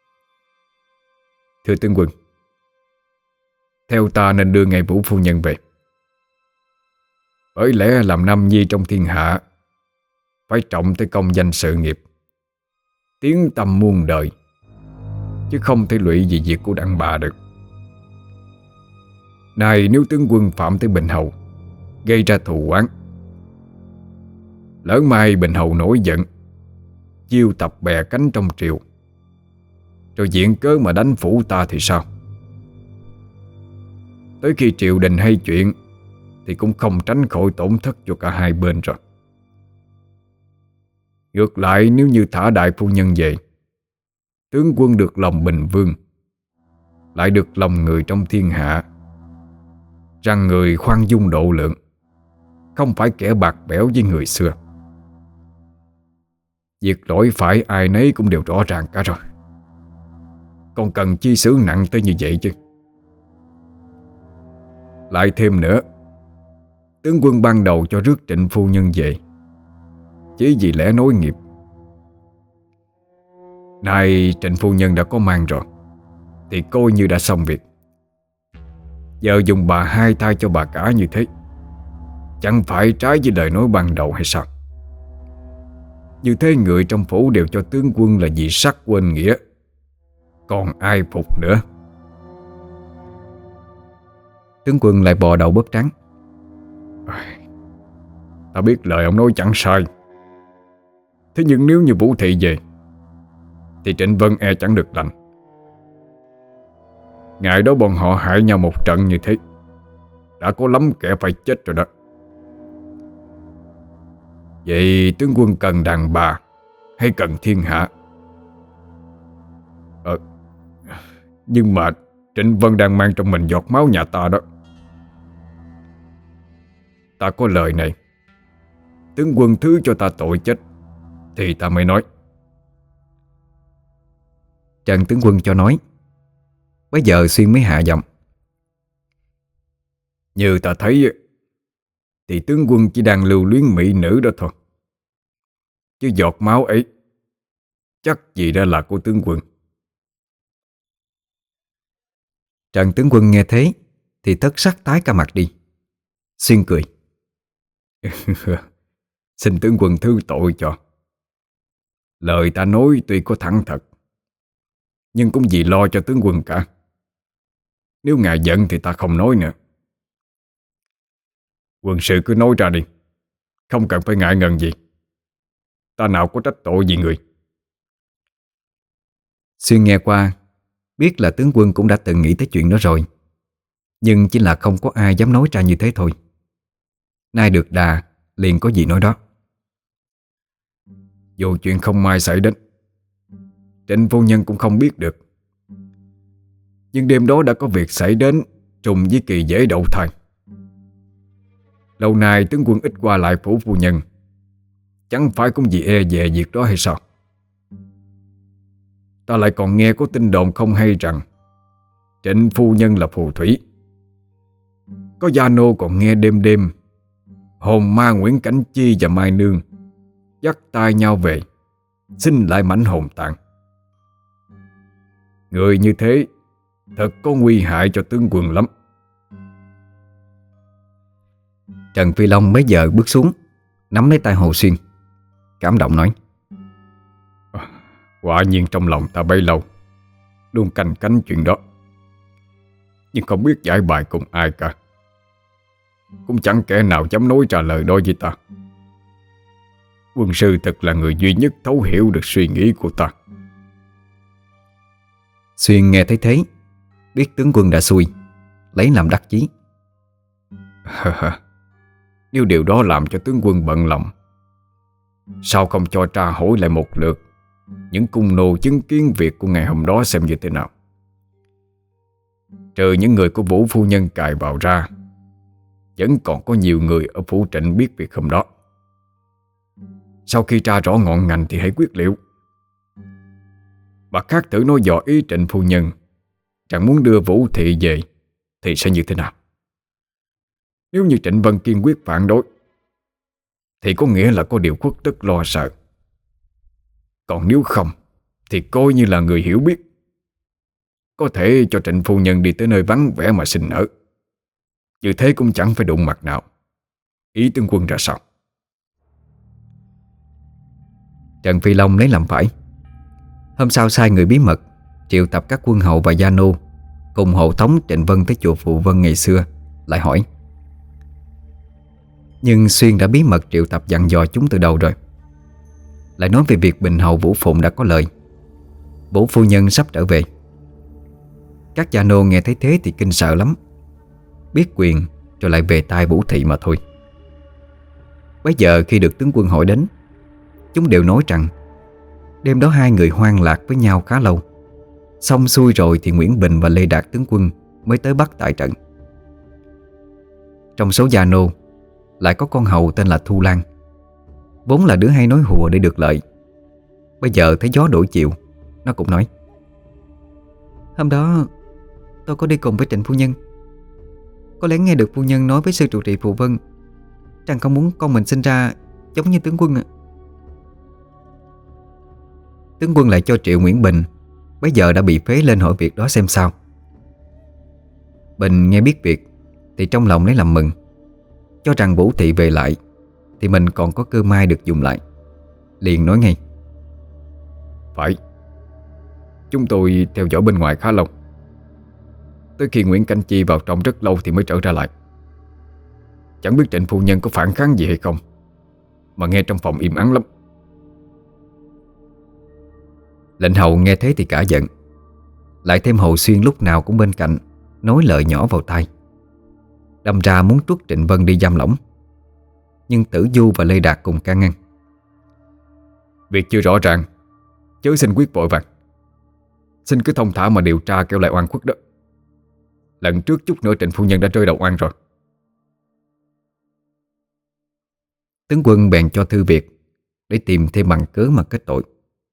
Thưa tướng quân, theo ta nên đưa ngài Vũ phu nhân về. Bởi lẽ làm nam nhi trong thiên hạ phải trọng tới công danh sự nghiệp, tiếng tăm muôn đời, chứ không thể lụy vì việc của đàn bà được. Này, nếu tướng quân phạm tới Bình hầu, gây ra thù oán, lỡ mai Bình hầu nổi giận, chiêu tập bè cánh trong triều, rồi viện cớ mà đánh phủ ta thì sao? Tới khi triều đình hay chuyện thì cũng không tránh khỏi tổn thất cho cả hai bên rồi. Ngược lại, nếu như thả đại phu nhân về, tướng quân được lòng Bình Vương, lại được lòng người trong thiên hạ, rằng người khoan dung độ lượng, không phải kẻ bạc bẽo với người xưa. Việc lỗi phải ai nấy cũng đều rõ ràng cả rồi, còn cần chi xử nặng tới như vậy chứ? Lại thêm nữa, tướng quân ban đầu cho rước Trịnh phu nhân về chỉ vì lẽ nối nghiệp. Nay Trịnh phu nhân đã có mang rồi thì coi như đã xong việc. Giờ dùng bà hai thay cho bà cả như thế, chẳng phải trái với lời nói ban đầu hay sao? Như thế người trong phủ đều cho tướng quân là vì sắc quên nghĩa, còn ai phục nữa? Tướng quân lại bò đầu bóp trắng. Ta biết lời ông nói chẳng sai. Thế nhưng nếu như Vũ Thị về thì Trịnh Vân e chẳng được lành. Ngày đó bọn họ hại nhau một trận như thế, đã có lắm kẻ phải chết rồi đó. Vậy tướng quân cần đàn bà hay cần thiên hạ? Nhưng mà Trịnh Vân đang mang trong mình giọt máu nhà ta đó. Ta có lời này tướng quân thứ cho ta tội chết thì ta mới nói. Trần tướng quân cho nói. Bây giờ Xuyên mới hạ giọng. Như ta thấy thì tướng quân chỉ đang lưu luyến mỹ nữ đó thôi, chứ giọt máu ấy chắc gì đã là của tướng quân. Trần tướng quân nghe thế thì thất sắc tái cả mặt đi. Xuyên cười. Xin tướng quân thứ tội cho. Lời ta nói tuy có thẳng thật, nhưng cũng vì lo cho tướng quân cả. Nếu ngài giận thì ta không nói nữa. Quân sự cứ nói ra đi, không cần phải ngại ngần gì. Ta nào có trách tội gì người. Xuyên nghe qua biết là tướng quân cũng đã từng nghĩ tới chuyện đó rồi, nhưng chỉ là không có ai dám nói ra như thế thôi. Nay được đà liền có gì nói đó. Dù chuyện không may xảy đến, Trịnh phu nhân cũng không biết được. Nhưng đêm đó đã có việc xảy đến trùng với kỳ dễ đậu thai. Lâu nay tướng quân ít qua lại phủ phu nhân, chẳng phải cũng vì e dè việc đó hay sao? Ta lại còn nghe có tin đồn không hay rằng Trịnh phu nhân là phù thủy. Có gia nô còn nghe đêm đêm hồn ma Nguyễn Cảnh Chi và Mai Nương dắt tay nhau về xin lại mảnh hồn tàn. Người như thế thật có nguy hại cho tướng quân lắm. Trần Phi Long bấy giờ bước xuống, nắm lấy tay Hồ Xuyên, cảm động nói. Quả nhiên trong lòng ta bấy lâu luôn canh cánh chuyện đó, nhưng không biết giải bài cùng ai cả. Cũng chẳng kẻ nào dám nói trả lời đó với ta. Quân sư thật là người duy nhất thấu hiểu được suy nghĩ của ta. Xuyên nghe thấy thế, biết tướng quân đã xui, lấy làm đắc chí. Nếu điều đó làm cho tướng quân bận lòng, sao không cho tra hỏi lại một lượt những cung nô chứng kiến việc của ngày hôm đó xem như thế nào? Trừ những người của Vũ phu nhân cài vào ra, vẫn còn có nhiều người ở phủ Trịnh biết việc hôm đó. Sau khi tra rõ ngọn ngành thì hãy quyết liệu. Bà khác thử nói dò ý Trịnh phu nhân chẳng muốn đưa Vũ thị về thì sẽ như thế nào? Nếu như Trịnh Vân kiên quyết phản đối thì có nghĩa là có điều khuất tất lo sợ. Còn nếu không thì coi như là người hiểu biết, có thể cho Trịnh phu nhân đi tới nơi vắng vẻ mà sinh nở. Như thế cũng chẳng phải đụng mặt nào. Ý tướng quân ra sao? Trần Phi Long lấy làm phải. Hôm sau sai người bí mật triệu tập các quân hầu và gia nô cùng hộ tống Trịnh Vân tới chùa Phụ Vân ngày xưa, lại hỏi. Nhưng Xuyên đã bí mật triệu tập dặn dò chúng từ đầu rồi. Lại nói về việc Bình hầu Vũ Phụng đã có lời, Vũ phu nhân sắp trở về. Các gia nô nghe thấy thế thì kinh sợ lắm, biết quyền rồi lại về tai Vũ thị mà thôi. Bây giờ khi được tướng quân hỏi đến, chúng đều nói rằng đêm đó hai người hoang lạc với nhau khá lâu. Xong xuôi rồi thì Nguyễn Bình và Lê Đạt tướng quân mới tới bắt tại trận. Trong số gia nô lại có con hầu tên là Thu Lan, vốn là đứa hay nói hùa để được lợi. Bây giờ thấy gió đổi chiều, nó cũng nói. Hôm đó tôi có đi cùng với Trịnh phu nhân. Có lẽ nghe được phu nhân nói với sư trụ trì Phù Vân rằng không muốn con mình sinh ra giống như tướng quân ạ. Tướng quân lại cho triệu Nguyễn Bình bây giờ đã bị phế lên hỏi việc đó xem sao. Bình nghe biết việc thì trong lòng lấy làm mừng, cho rằng Vũ thị về lại thì mình còn có cơ may được dùng lại. Liền nói ngay. Phải. Chúng tôi theo dõi bên ngoài khá lâu, tới khi Nguyễn Cảnh Chi vào trong rất lâu thì mới trở ra lại. Chẳng biết Trịnh phu nhân có phản kháng gì hay không, mà nghe trong phòng im ắng lắm. Lệnh hầu nghe thế thì cả giận, lại thêm Hồ Xuyên lúc nào cũng bên cạnh nói lời nhỏ vào tai, đâm ra muốn truất Trịnh Vân đi giam lỏng. Nhưng Tử Du và Lê Đạt cùng can ngăn. Việc chưa rõ ràng, chớ xin quyết vội vàng. Xin cứ thông thả mà điều tra kẻo lại oan khuất đó. Lần trước chút nữa Trịnh phu nhân đã rơi đầu oan rồi. Tướng quân bèn cho thư việc để tìm thêm bằng cớ mà kết tội.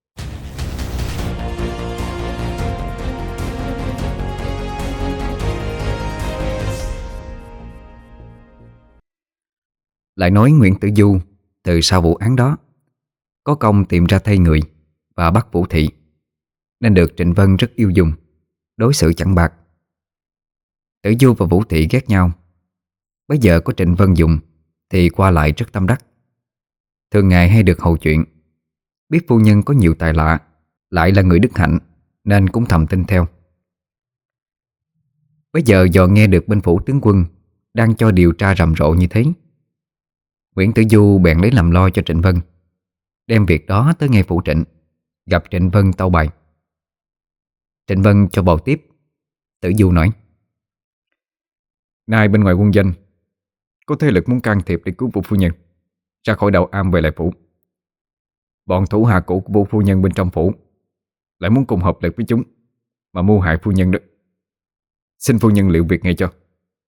Lại nói Nguyễn Tử Du từ sau vụ án đó có công tìm ra thay người và bắt Vũ Thị, nên được Trịnh Vân rất yêu dùng, đối xử chẳng bạc. Tử Du và Vũ Thị ghét nhau. Bây giờ có Trịnh Vân dùng thì qua lại rất tâm đắc. Thường ngày hay được hầu chuyện, biết phu nhân có nhiều tài lạ, lại là người đức hạnh, nên cũng thầm tin theo. Bây giờ dò nghe được bên phủ tướng quân đang cho điều tra rầm rộ như thế, Nguyễn Tử Du bèn lấy làm lo cho Trịnh Vân, đem việc đó tới ngay phủ Trịnh, gặp Trịnh Vân tâu bày. Trịnh Vân cho bầu tiếp. Tử Du nói: Nay bên ngoài quân doanh có thế lực muốn can thiệp để cứu Vũ phu nhân ra khỏi đầu am về lại phủ. Bọn thủ hạ cũ của Vũ phu nhân bên trong phủ lại muốn cùng hợp lực với chúng mà mưu hại phu nhân đó. Xin phu nhân liệu việc ngay cho.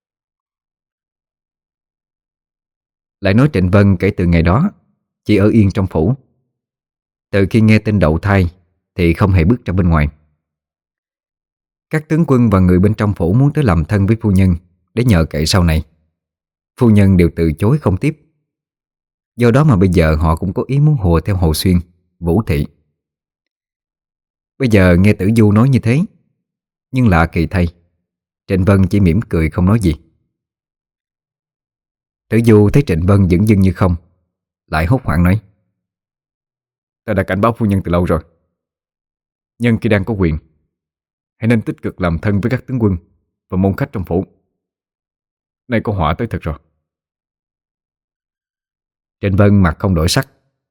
Lại nói Trịnh Vân kể từ ngày đó chỉ ở yên trong phủ. Từ khi nghe tin đậu thai thì không hề bước ra bên ngoài. Các tướng quân và người bên trong phủ muốn tới làm thân với phu nhân để nhờ cậy sau này, phu nhân đều từ chối không tiếp. Do đó mà bây giờ họ cũng có ý muốn hùa theo Hồ Xuyên, Vũ Thị. Bây giờ nghe Tử Du nói như thế, nhưng lạ kỳ thay, Trịnh Vân chỉ mỉm cười không nói gì. Tử Du thấy Trịnh Vân dửng dưng như không, lại hốt hoảng nói: Ta đã cảnh báo phu nhân từ lâu rồi. Nhân khi đang có quyền, hãy nên tích cực làm thân với các tướng quân và môn khách trong phủ. Nay có họa tới thật rồi. Trịnh Vân mặt không đổi sắc.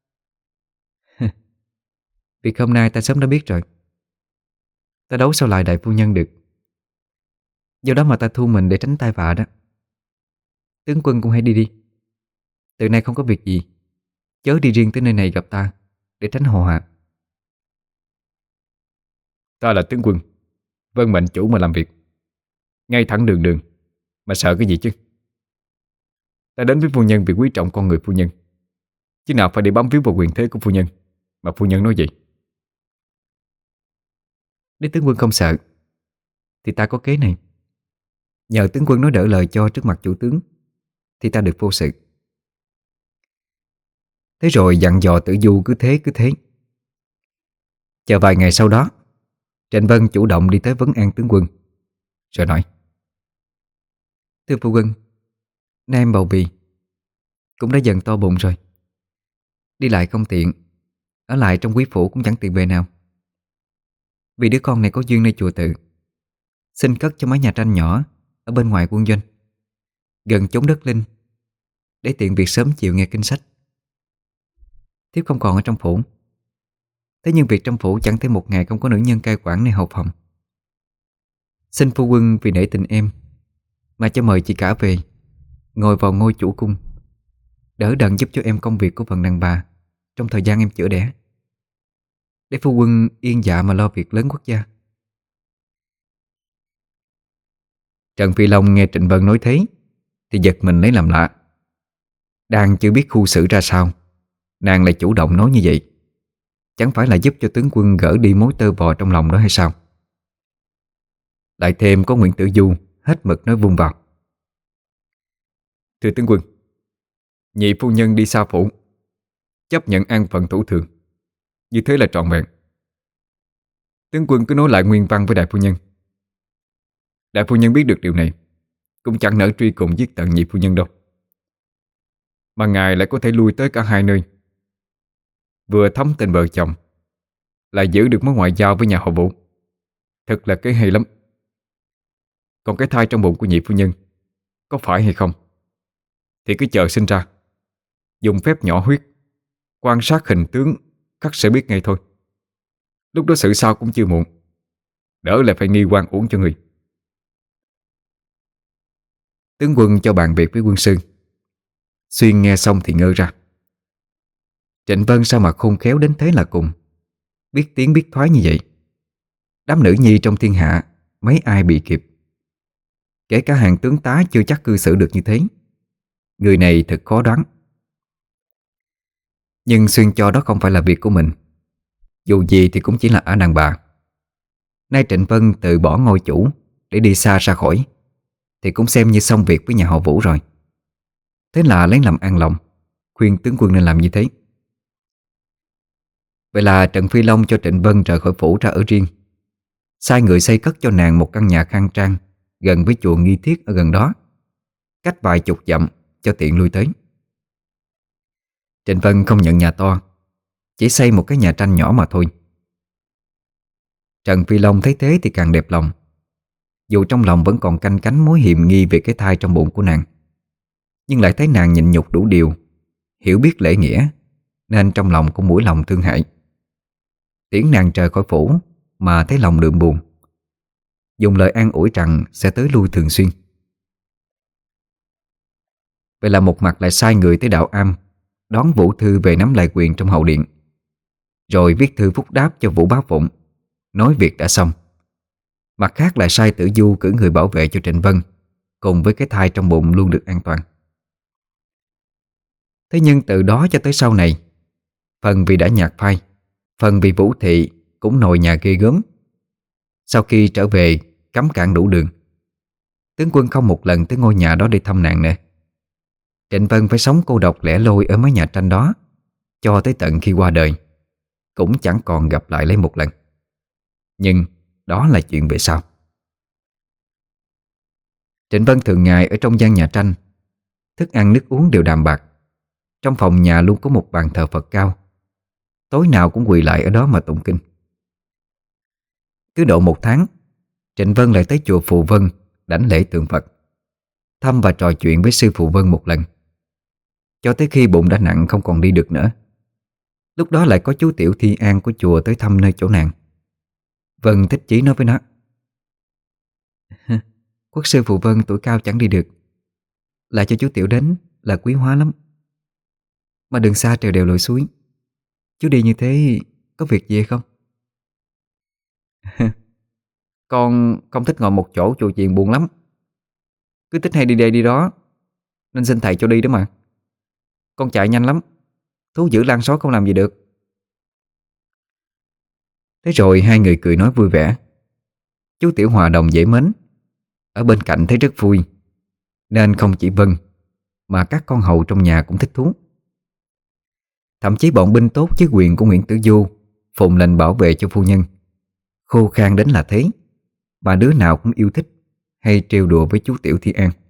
Việc hôm nay ta sớm đã biết rồi. Ta đấu sao lại đại phu nhân được. Do đó mà ta thu mình để tránh tai vạ đó. Tướng quân cũng hãy đi đi. Từ nay không có việc gì, chớ đi riêng tới nơi này gặp ta, để tránh hồ họa. Ta là tướng quân, vâng mệnh chủ mà làm việc, ngay thẳng đường đường, mà sợ cái gì chứ. Ta đến với phu nhân vì quý trọng con người phu nhân, chứ nào phải để bám víu vào quyền thế của phu nhân mà phu nhân nói gì. Nếu tướng quân không sợ thì ta có kế này. Nhờ tướng quân nói đỡ lời cho trước mặt chủ tướng thì ta được vô sự. Thế rồi dặn dò Tử Du cứ thế. Chờ vài ngày sau đó, Trịnh Vân chủ động đi tới vấn an tướng quân, rồi nói: Thưa phu quân, nay em bầu bì, cũng đã dần to bụng rồi. Đi lại không tiện, ở lại trong quý phủ cũng chẳng tiện bề nào. Vì đứa con này có duyên nơi chùa Tự, xin cất cho mấy nhà tranh nhỏ ở bên ngoài quân doanh, gần chốn đất linh, để tiện việc sớm chiều nghe kinh sách. Thiếp không còn ở trong phủ. Thế nhưng việc trong phủ chẳng thể một ngày không có nữ nhân cai quản nơi hầu phòng. Xin phu quân vì nể tình em mà cho mời chị cả về, ngồi vào ngôi chủ cung, đỡ đần giúp cho em công việc của phần đàn bà trong thời gian em chữa đẻ, để phu quân yên dạ mà lo việc lớn quốc gia. Trần Phi Long nghe Trịnh Vân nói thế thì giật mình lấy làm lạ. Đang chưa biết khu xử ra sao, nàng lại chủ động nói như vậy. Chẳng phải là giúp cho tướng quân gỡ đi mối tơ vò trong lòng đó hay sao? Lại thêm có Nguyễn Tử Du hết mực nói vung vào: Thưa tướng quân, nhị phu nhân đi xa phủ, chấp nhận an phận thủ thường, như thế là trọn vẹn. Tướng quân cứ nói lại nguyên văn với đại phu nhân. Đại phu nhân biết được điều này cũng chẳng nỡ truy cùng giết tận nhị phu nhân đâu, mà ngài lại có thể lui tới cả hai nơi, vừa thấm tình vợ chồng, lại giữ được mối ngoại giao với nhà họ Vũ. Thật là cái hay lắm. Còn cái thai trong bụng của nhị phu nhân có phải hay không thì cứ chờ sinh ra, dùng phép nhỏ huyết quan sát hình tướng, khắc sẽ biết ngay thôi. Lúc đó xử sao cũng chưa muộn, đỡ lại phải nghi oan uổng cho người. Tướng quân cho bàn việc với quân sư. Xuyên nghe xong thì ngơ ra. Trịnh Vân sao mà khôn khéo đến thế là cùng, biết tiếng biết thoái như vậy. Đám nữ nhi trong thiên hạ mấy ai bị kịp. Kể cả hàng tướng tá chưa chắc cư xử được như thế. Người này thật khó đoán. Nhưng Xuyên cho đó không phải là việc của mình. Dù gì thì cũng chỉ là ả đàn bà. Nay Trịnh Vân từ bỏ ngôi chủ để đi xa ra khỏi thì cũng xem như xong việc với nhà họ Vũ rồi. Thế là lấy làm an lòng, khuyên tướng quân nên làm như thế. Vậy là Trần Phi Long cho Trịnh Vân rời khỏi phủ ra ở riêng, sai người xây cất cho nàng một căn nhà khang trang gần với chùa Nghi Thiết ở gần đó, cách vài chục dặm cho tiện lui tới. Trịnh Vân không nhận nhà to, chỉ xây một cái nhà tranh nhỏ mà thôi. Trần Phi Long thấy thế thì càng đẹp lòng, dù trong lòng vẫn còn canh cánh mối hiềm nghi về cái thai trong bụng của nàng, nhưng lại thấy nàng nhịn nhục đủ điều, hiểu biết lễ nghĩa, nên trong lòng cũng mũi lòng thương hại. Tiễn nàng trời khỏi phủ mà thấy lòng đượm buồn, dùng lời an ủi rằng sẽ tới lui thường xuyên. Vậy là một mặt lại sai người tới Đạo Am đón Vũ Thư về nắm lại quyền trong hậu điện, rồi viết thư phúc đáp cho Vũ Bá Phụng, nói việc đã xong. Mặt khác lại sai Tử Du cử người bảo vệ cho Trịnh Vân, cùng với cái thai trong bụng luôn được an toàn. Thế nhưng từ đó cho tới sau này, phần vì đã nhạt phai, phần vì Vũ Thị cũng nồi nhà ghê gớm. Sau khi trở về cấm cản đủ đường, tướng quân không một lần tới ngôi nhà đó để thăm nàng nữa. Trịnh Vân phải sống cô độc lẻ loi ở mái nhà tranh đó cho tới tận khi qua đời, cũng chẳng còn gặp lại lấy một lần. Nhưng đó là chuyện về sau. Trịnh Vân thường ngày ở trong gian nhà tranh, thức ăn nước uống đều đạm bạc. Trong phòng nhà luôn có một bàn thờ Phật cao, tối nào cũng quỳ lại ở đó mà tụng kinh. Cứ độ 1 tháng, Trịnh Vân lại tới chùa Phù Vân đảnh lễ tượng Phật, thăm và trò chuyện với sư Phù Vân một lần, cho tới khi bụng đã nặng không còn đi được nữa. Lúc đó lại có chú Tiểu Thi An của chùa tới thăm nơi chỗ nàng. Vân thích chí nói với nó: Quốc sư Phù Vân tuổi cao chẳng đi được, lại cho chú Tiểu đến là quý hóa lắm. Mà đường xa trèo đèo lội suối, chú đi như thế có việc gì hay không? Con không thích ngồi một chỗ chùa chiền buồn lắm, cứ thích hay đi đây đi đó, nên xin thầy cho đi đó mà. Con chạy nhanh lắm, thú dữ lan sói không làm gì được. Thế rồi hai người cười nói vui vẻ. Chú Tiểu hòa đồng dễ mến, ở bên cạnh thấy rất vui, nên không chỉ Vân mà các con hầu trong nhà cũng thích thú. Thậm chí bọn binh tốt dưới quyền của Nguyễn Tử Du phụng lệnh bảo vệ cho phu nhân, khô khan đến là thế, mà đứa nào cũng yêu thích hay trêu đùa với chú Tiểu Thi An.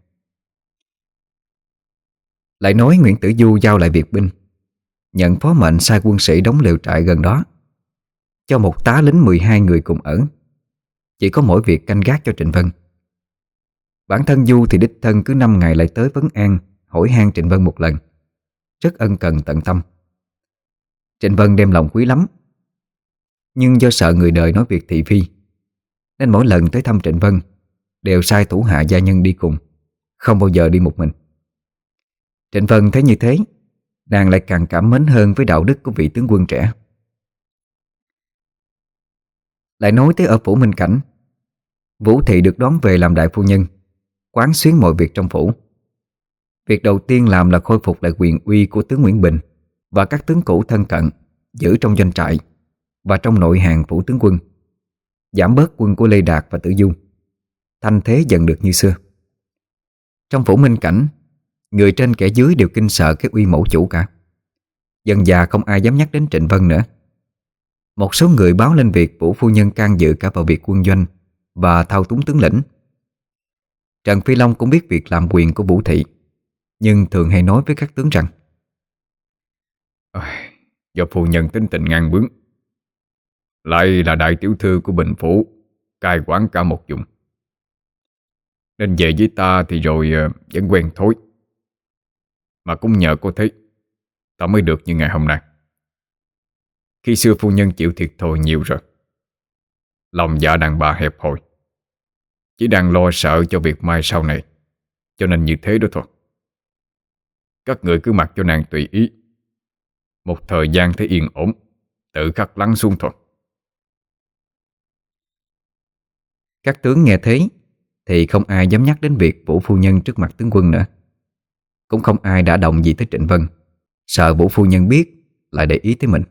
Lại nói Nguyễn Tử Du giao lại việc binh, nhận phó mệnh sai quân sĩ đóng lều trại gần đó, cho một tá lính 12 người cùng ở, chỉ có mỗi việc canh gác cho Trịnh Vân. Bản thân Du thì đích thân cứ 5 ngày lại tới vấn an, hỏi han Trịnh Vân một lần, rất ân cần tận tâm. Trịnh Vân đem lòng quý lắm, nhưng do sợ người đời nói việc thị phi, nên mỗi lần tới thăm Trịnh Vân đều sai thủ hạ gia nhân đi cùng, không bao giờ đi một mình. Trịnh Vân thấy như thế, nàng lại càng cảm mến hơn với đạo đức của vị tướng quân trẻ. Lại nói tới ở phủ Minh Cảnh, Vũ Thị được đón về làm đại phu nhân, quán xuyến mọi việc trong phủ. Việc đầu tiên làm là khôi phục lại quyền uy của tướng Nguyễn Bình và các tướng cũ thân cận giữ trong doanh trại và trong nội hàng phủ tướng quân, giảm bớt quân của Lê Đạt và Tử Du, thanh thế dần được như xưa. Trong phủ Minh Cảnh, người trên kẻ dưới đều kinh sợ cái uy mẫu chủ cả. Dần dà không ai dám nhắc đến Trịnh Vân nữa. Một số người báo lên việc Vũ phu nhân can dự cả vào việc quân doanh và thao túng tướng lĩnh. Trần Phi Long cũng biết việc làm quyền của Vũ Thị, nhưng thường hay nói với các tướng rằng: Do phu nhân tính tình ngang bướng, lại là đại tiểu thư của Bình Phủ, cai quản cả một vùng, nên về với ta thì rồi vẫn quen thói. Mà cũng nhờ cô thế, ta mới được như ngày hôm nay. Khi xưa phu nhân chịu thiệt thòi nhiều rồi, lòng dạ đàn bà hẹp hòi, chỉ đang lo sợ cho việc mai sau này, cho nên như thế đó thôi. Các người cứ mặc cho nàng tùy ý, một thời gian thấy yên ổn, tự khắc lắng xuống thôi. Các tướng nghe thế thì không ai dám nhắc đến việc Vũ phu nhân trước mặt tướng quân nữa. Cũng không ai đã động gì tới Trịnh Vân, sợ Vũ phu nhân biết lại để ý tới mình.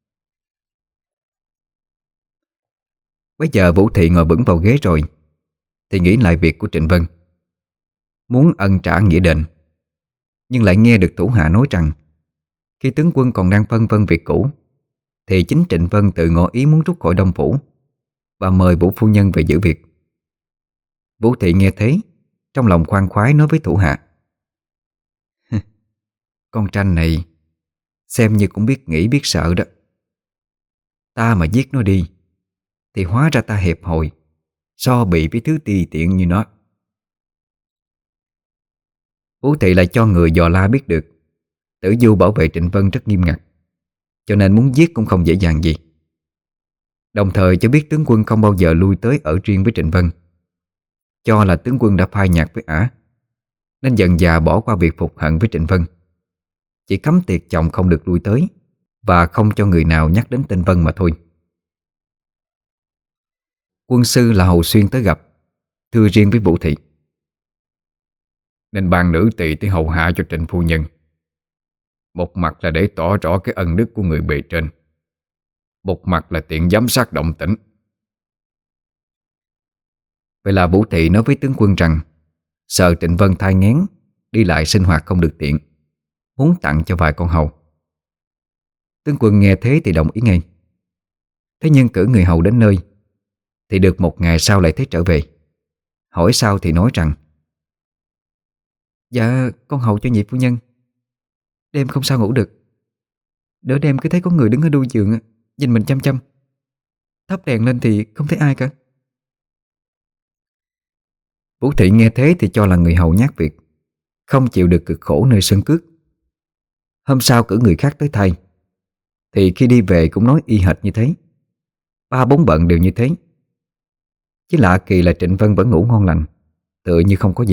Bây giờ Vũ Thị ngồi vững vào ghế rồi thì nghĩ lại việc của Trịnh Vân, muốn ân trả nghĩa đền, nhưng lại nghe được thủ hạ nói rằng khi tướng quân còn đang phân vân việc cũ thì chính Trịnh Vân tự ngỏ ý muốn rút khỏi Đông Phủ và mời Vũ phu nhân về giữ việc. Vũ Thị nghe thế, trong lòng khoan khoái nói với thủ hạ: Con tranh này xem như cũng biết nghĩ biết sợ đó. Ta mà giết nó đi thì hóa ra ta hẹp hòi, so bì với thứ tùy tiện như nó. Vũ Thị lại cho người dò la biết được Tử Du bảo vệ Trịnh Vân rất nghiêm ngặt, cho nên muốn giết cũng không dễ dàng gì. Đồng thời cho biết tướng quân không bao giờ lui tới ở riêng với Trịnh Vân, cho là tướng quân đã phai nhạt với ả, nên dần dà bỏ qua việc phục hận với Trịnh Vân, chỉ cấm tiệc chồng không được lui tới và không cho người nào nhắc đến tên Vân mà thôi. Quân sư là Hầu Xuyên tới gặp, thưa riêng với Vũ Thị: Nên ban nữ tỳ tới hầu hạ cho Trịnh phu nhân. Một mặt là để tỏ rõ cái ân đức của người bề trên, một mặt là tiện giám sát động tĩnh. Vậy là Vũ Thị nói với tướng quân rằng sợ Trịnh Vân thai nghén, đi lại sinh hoạt không được tiện, muốn tặng cho vài con hầu. Tướng quân nghe thế thì đồng ý ngay. Thế nhưng cử người hầu đến nơi thì được một ngày sau lại thấy trở về. Hỏi sao thì nói rằng: Dạ con hầu cho nhị phu nhân. Đêm không sao ngủ được. Đỡ đêm cứ thấy có người đứng ở đuôi giường nhìn mình chăm chăm. Thắp đèn lên thì không thấy ai cả. Vũ Thị nghe thế thì cho là người hầu nhát việc, không chịu được cực khổ nơi sân cước. Hôm sau cử người khác tới thay, thì khi đi về cũng nói y hệt như thế. Ba bốn bận đều như thế. Chứ lạ kỳ là Trịnh Vân vẫn ngủ ngon lành, tựa như không có gì.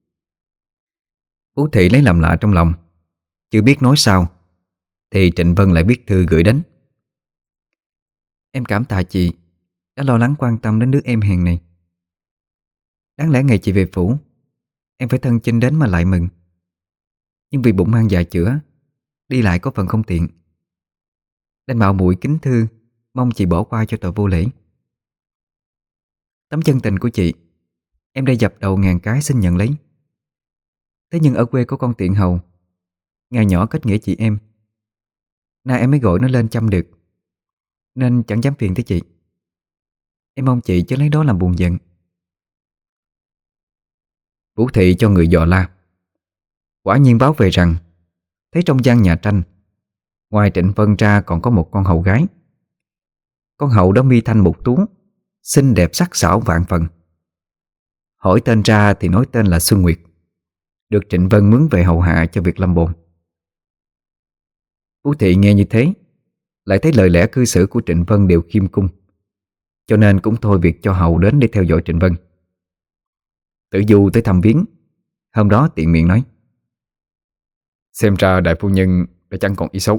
Vũ Thị lấy làm lạ trong lòng, chưa biết nói sao, thì Trịnh Vân lại viết thư gửi đến: Em cảm tạ chị đã lo lắng quan tâm đến đứa em hèn này. Đáng lẽ ngày chị về phủ em phải thân chinh đến mà lại mừng, nhưng vì bụng mang dạ chữa, đi lại có phần không tiện, nên mạo muội kính thư mong chị bỏ qua cho tội vô lễ. Tấm chân tình của chị em đã dập đầu ngàn cái xin nhận lấy. Thế nhưng ở quê có con tiện hầu, ngày nhỏ kết nghĩa chị em, nay em mới gọi nó lên chăm được, nên chẳng dám phiền tới chị. Em mong chị chớ lấy đó làm buồn giận. Vũ Thị cho người dò la, quả nhiên báo về rằng thấy trong gian nhà tranh, ngoài Trịnh Vân ra còn có một con hầu gái. Con hầu đó mi thanh mục tú, xinh đẹp sắc sảo vạn phần. Hỏi tên ra thì nói tên là Xuân Nguyệt, được Trịnh Vân mướn về hầu hạ cho việc lâm bồn. Vũ Thị nghe như thế, lại thấy lời lẽ cư xử của Trịnh Vân đều khiêm cung, cho nên cũng thôi việc cho hầu đến để theo dõi Trịnh Vân. Tử Du tới thăm viếng, hôm đó tiện miệng nói: Xem ra đại phu nhân đã chẳng còn ý xấu.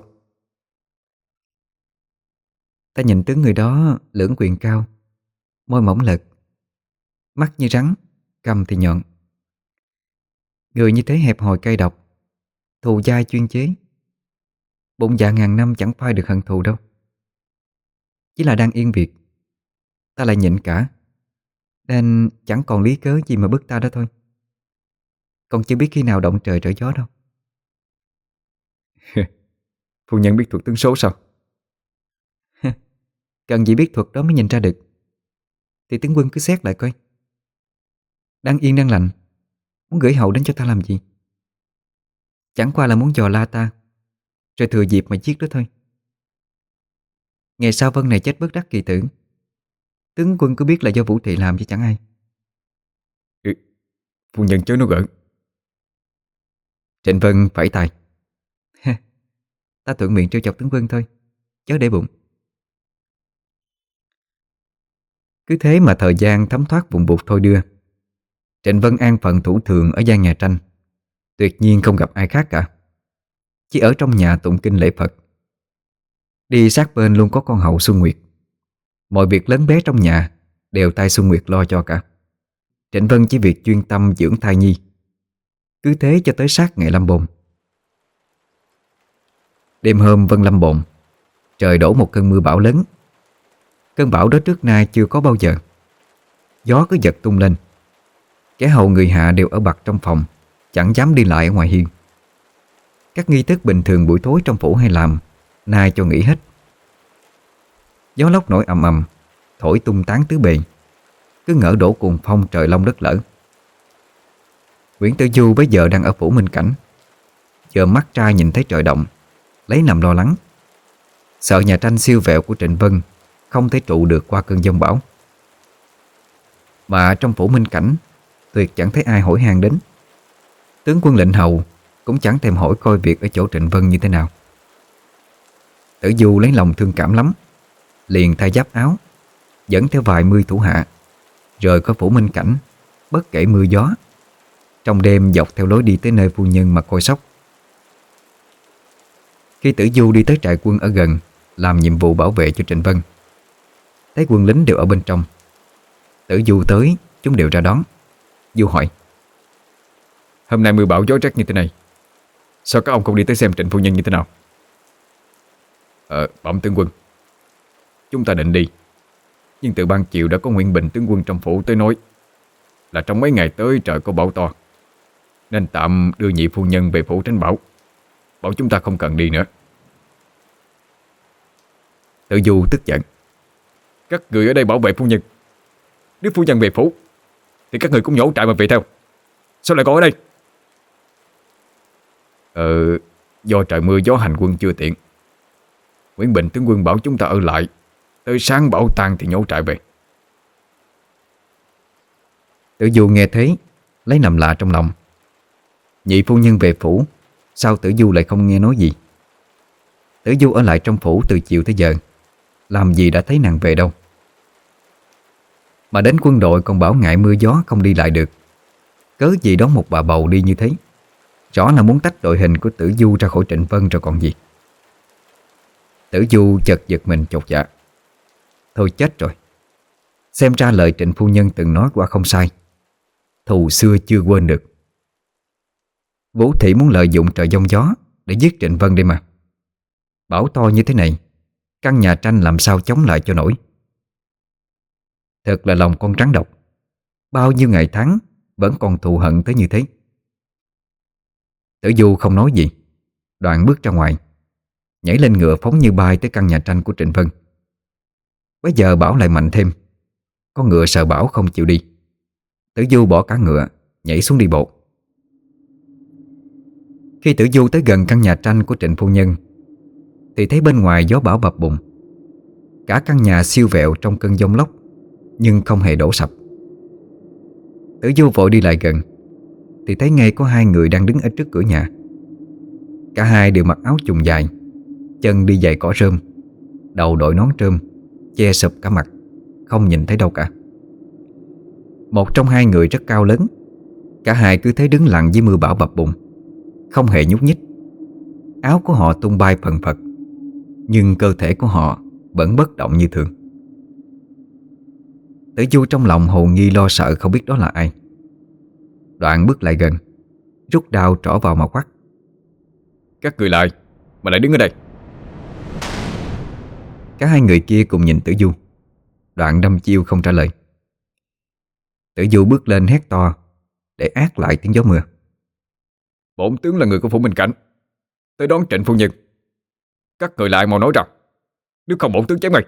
Ta nhìn tướng người đó lưỡng quyền cao, môi mỏng lật, mắt như rắn, cằm thì nhọn. Người như thế hẹp hòi cay độc, thù dai chuyên chế. Bụng dạ ngàn năm chẳng phai được hận thù đâu. Chỉ là đang yên việc, ta lại nhịn cả, nên chẳng còn lý cớ gì mà bức ta đó thôi. Còn chưa biết khi nào động trời trở gió đâu. Phu nhân biết thuật tướng số sao? Cần gì biết thuật đó mới nhìn ra được. Thì tướng quân cứ xét lại coi. Đang yên đang lành, muốn gửi hậu đến cho ta làm gì? Chẳng qua là muốn dò la ta, rồi thừa dịp mà giết đó thôi. Ngày sau Vân này chết bất đắc kỳ tử, tướng quân cứ biết là do Vũ Thị làm chứ chẳng ai. Phu nhân chớ nói gỡ. Trịnh Vân phẩy tay: Ta thuận miệng trêu chọc tướng quân thôi, chớ để bụng. Cứ thế mà thời gian thấm thoát vụn vụt thôi đưa. Trịnh Vân an phận thủ thường ở gian nhà tranh, tuyệt nhiên không gặp ai khác cả, chỉ ở trong nhà tụng kinh lễ Phật. Đi sát bên luôn có con hậu Xuân Nguyệt. Mọi việc lớn bé trong nhà đều tay Xuân Nguyệt lo cho cả. Trịnh Vân chỉ việc chuyên tâm dưỡng thai nhi. Cứ thế cho tới sát ngày lâm bồn. Đêm hôm Vân Lâm bồn, trời đổ một cơn mưa bão lớn. Cơn bão đó trước nay chưa có bao giờ. Gió cứ giật tung lên. Kẻ hầu người hạ đều ở bặt trong phòng, chẳng dám đi lại ở ngoài hiên. Các nghi thức bình thường buổi tối trong phủ hay làm, nay cho nghỉ hết. Gió lốc nổi ầm ầm, thổi tung tán tứ bề, cứ ngỡ đổ cuồng phong trời long đất lở. Nguyễn Tử Du bây giờ đang ở phủ Minh Cảnh, giờ mắt ra nhìn thấy trời động, lấy làm lo lắng, sợ nhà tranh siêu vẹo của Trịnh Vân không thể trụ được qua cơn giông bão. Mà trong phủ Minh Cảnh tuyệt chẳng thấy ai hỏi han đến. Tướng quân lệnh hầu cũng chẳng thèm hỏi coi việc ở chỗ Trịnh Vân như thế nào. Tử Du lấy lòng thương cảm lắm, liền thay giáp áo, dẫn theo vài mươi thủ hạ, rời khỏi phủ Minh Cảnh, bất kể mưa gió, trong đêm dọc theo lối đi tới nơi phu nhân mà coi sóc. Khi Tử Du đi tới trại quân ở gần, làm nhiệm vụ bảo vệ cho Trịnh Vân, thấy quân lính đều ở bên trong. Tử Du tới, chúng đều ra đón. Du hỏi: Hôm nay mưa bão gió rét như thế này, sao các ông không đi tới xem Trịnh phu nhân như thế nào? Bẩm tướng quân, chúng ta định đi, nhưng từ ban chiều đã có Nguyễn Bình tướng quân trong phủ tới nói là trong mấy ngày tới trời có bão to, nên tạm đưa nhị phu nhân về phủ tránh bão, bảo chúng ta không cần đi nữa. Tử Du tức giận: Các người ở đây bảo vệ phu nhân, nếu phu nhân về phủ thì các người cũng nhổ trại mà về theo, sao lại còn ở đây? Do trời mưa gió hành quân chưa tiện, Nguyễn Bình tướng quân bảo chúng ta ở lại, tới sáng bão tan thì nhổ trại về. Tử Du nghe thế, lấy làm lạ trong lòng. Nhị phu nhân về phủ, sao Tử Du lại không nghe nói gì? Tử Du ở lại trong phủ từ chiều tới giờ, làm gì đã thấy nàng về đâu. Mà đến quân đội còn bảo ngại mưa gió không đi lại được, cớ gì đón một bà bầu đi như thế, rõ là muốn tách đội hình của Tử Du ra khỏi Trịnh Vân rồi còn gì. Tử Du chợt giật mình chột dạ. Thôi chết rồi, xem ra lời Trịnh phu nhân từng nói qua không sai, thù xưa chưa quên được. Vũ Thị muốn lợi dụng trời giông gió để giết Trịnh Vân đây mà. Bão to như thế này, căn nhà tranh làm sao chống lại cho nổi. Thật là lòng con rắn độc, bao nhiêu ngày tháng vẫn còn thù hận tới như thế. Tử Du không nói gì, đoạn bước ra ngoài, nhảy lên ngựa phóng như bay tới căn nhà tranh của Trịnh Vân. Bây giờ bão lại mạnh thêm, con ngựa sợ bão không chịu đi. Tử Du bỏ cả ngựa, nhảy xuống đi bộ. Khi Tử Du tới gần căn nhà tranh của Trịnh phu nhân thì thấy bên ngoài gió bão bập bùng. Cả căn nhà siêu vẹo trong cơn giông lốc, nhưng không hề đổ sập. Tử Du vội đi lại gần thì thấy ngay có hai người đang đứng ở trước cửa nhà. Cả hai đều mặc áo chùng dài, chân đi giày cỏ rơm, đầu đội nón trơm, che sụp cả mặt, không nhìn thấy đâu cả. Một trong hai người rất cao lớn, cả hai cứ thế đứng lặng dưới mưa bão bập bùng, không hề nhúc nhích. Áo của họ tung bay phần phật, nhưng cơ thể của họ vẫn bất động như thường. Tử Du trong lòng hồ nghi lo sợ không biết đó là ai. Đoạn bước lại gần, rút đao trỏ vào mà quát: Các người lại, mà lại đứng ở đây? Cả hai người kia cùng nhìn Tử Du, đoạn đâm chiêu không trả lời. Tử Du bước lên hét to để át lại tiếng gió mưa: Bổn tướng là người của phủ Minh Cảnh, tới đón Trịnh phu nhân. Các người lại mau nói ra, nếu không bổn tướng chém ngay.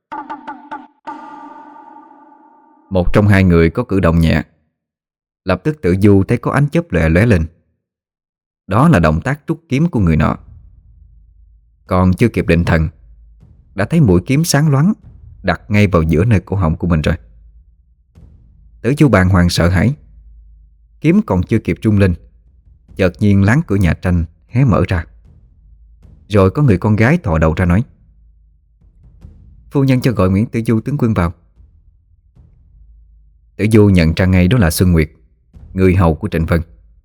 Một trong hai người có cử động nhẹ, lập tức Tử Du thấy có ánh chớp lóe lóe lên. Đó là động tác rút kiếm của người nọ. Còn chưa kịp định thần, đã thấy mũi kiếm sáng loáng đặt ngay vào giữa nơi cổ họng của mình rồi. Tử Du bàng hoàng sợ hãi. Kiếm còn chưa kịp trung lên, chợt nhiên láng cửa nhà tranh hé mở ra. Rồi có người con gái thò đầu ra nói: Phu nhân cho gọi Nguyễn Tử Du tướng quân vào. Tử Du nhận ra ngay đó là Xuân Nguyệt, người hầu của Trịnh Vân.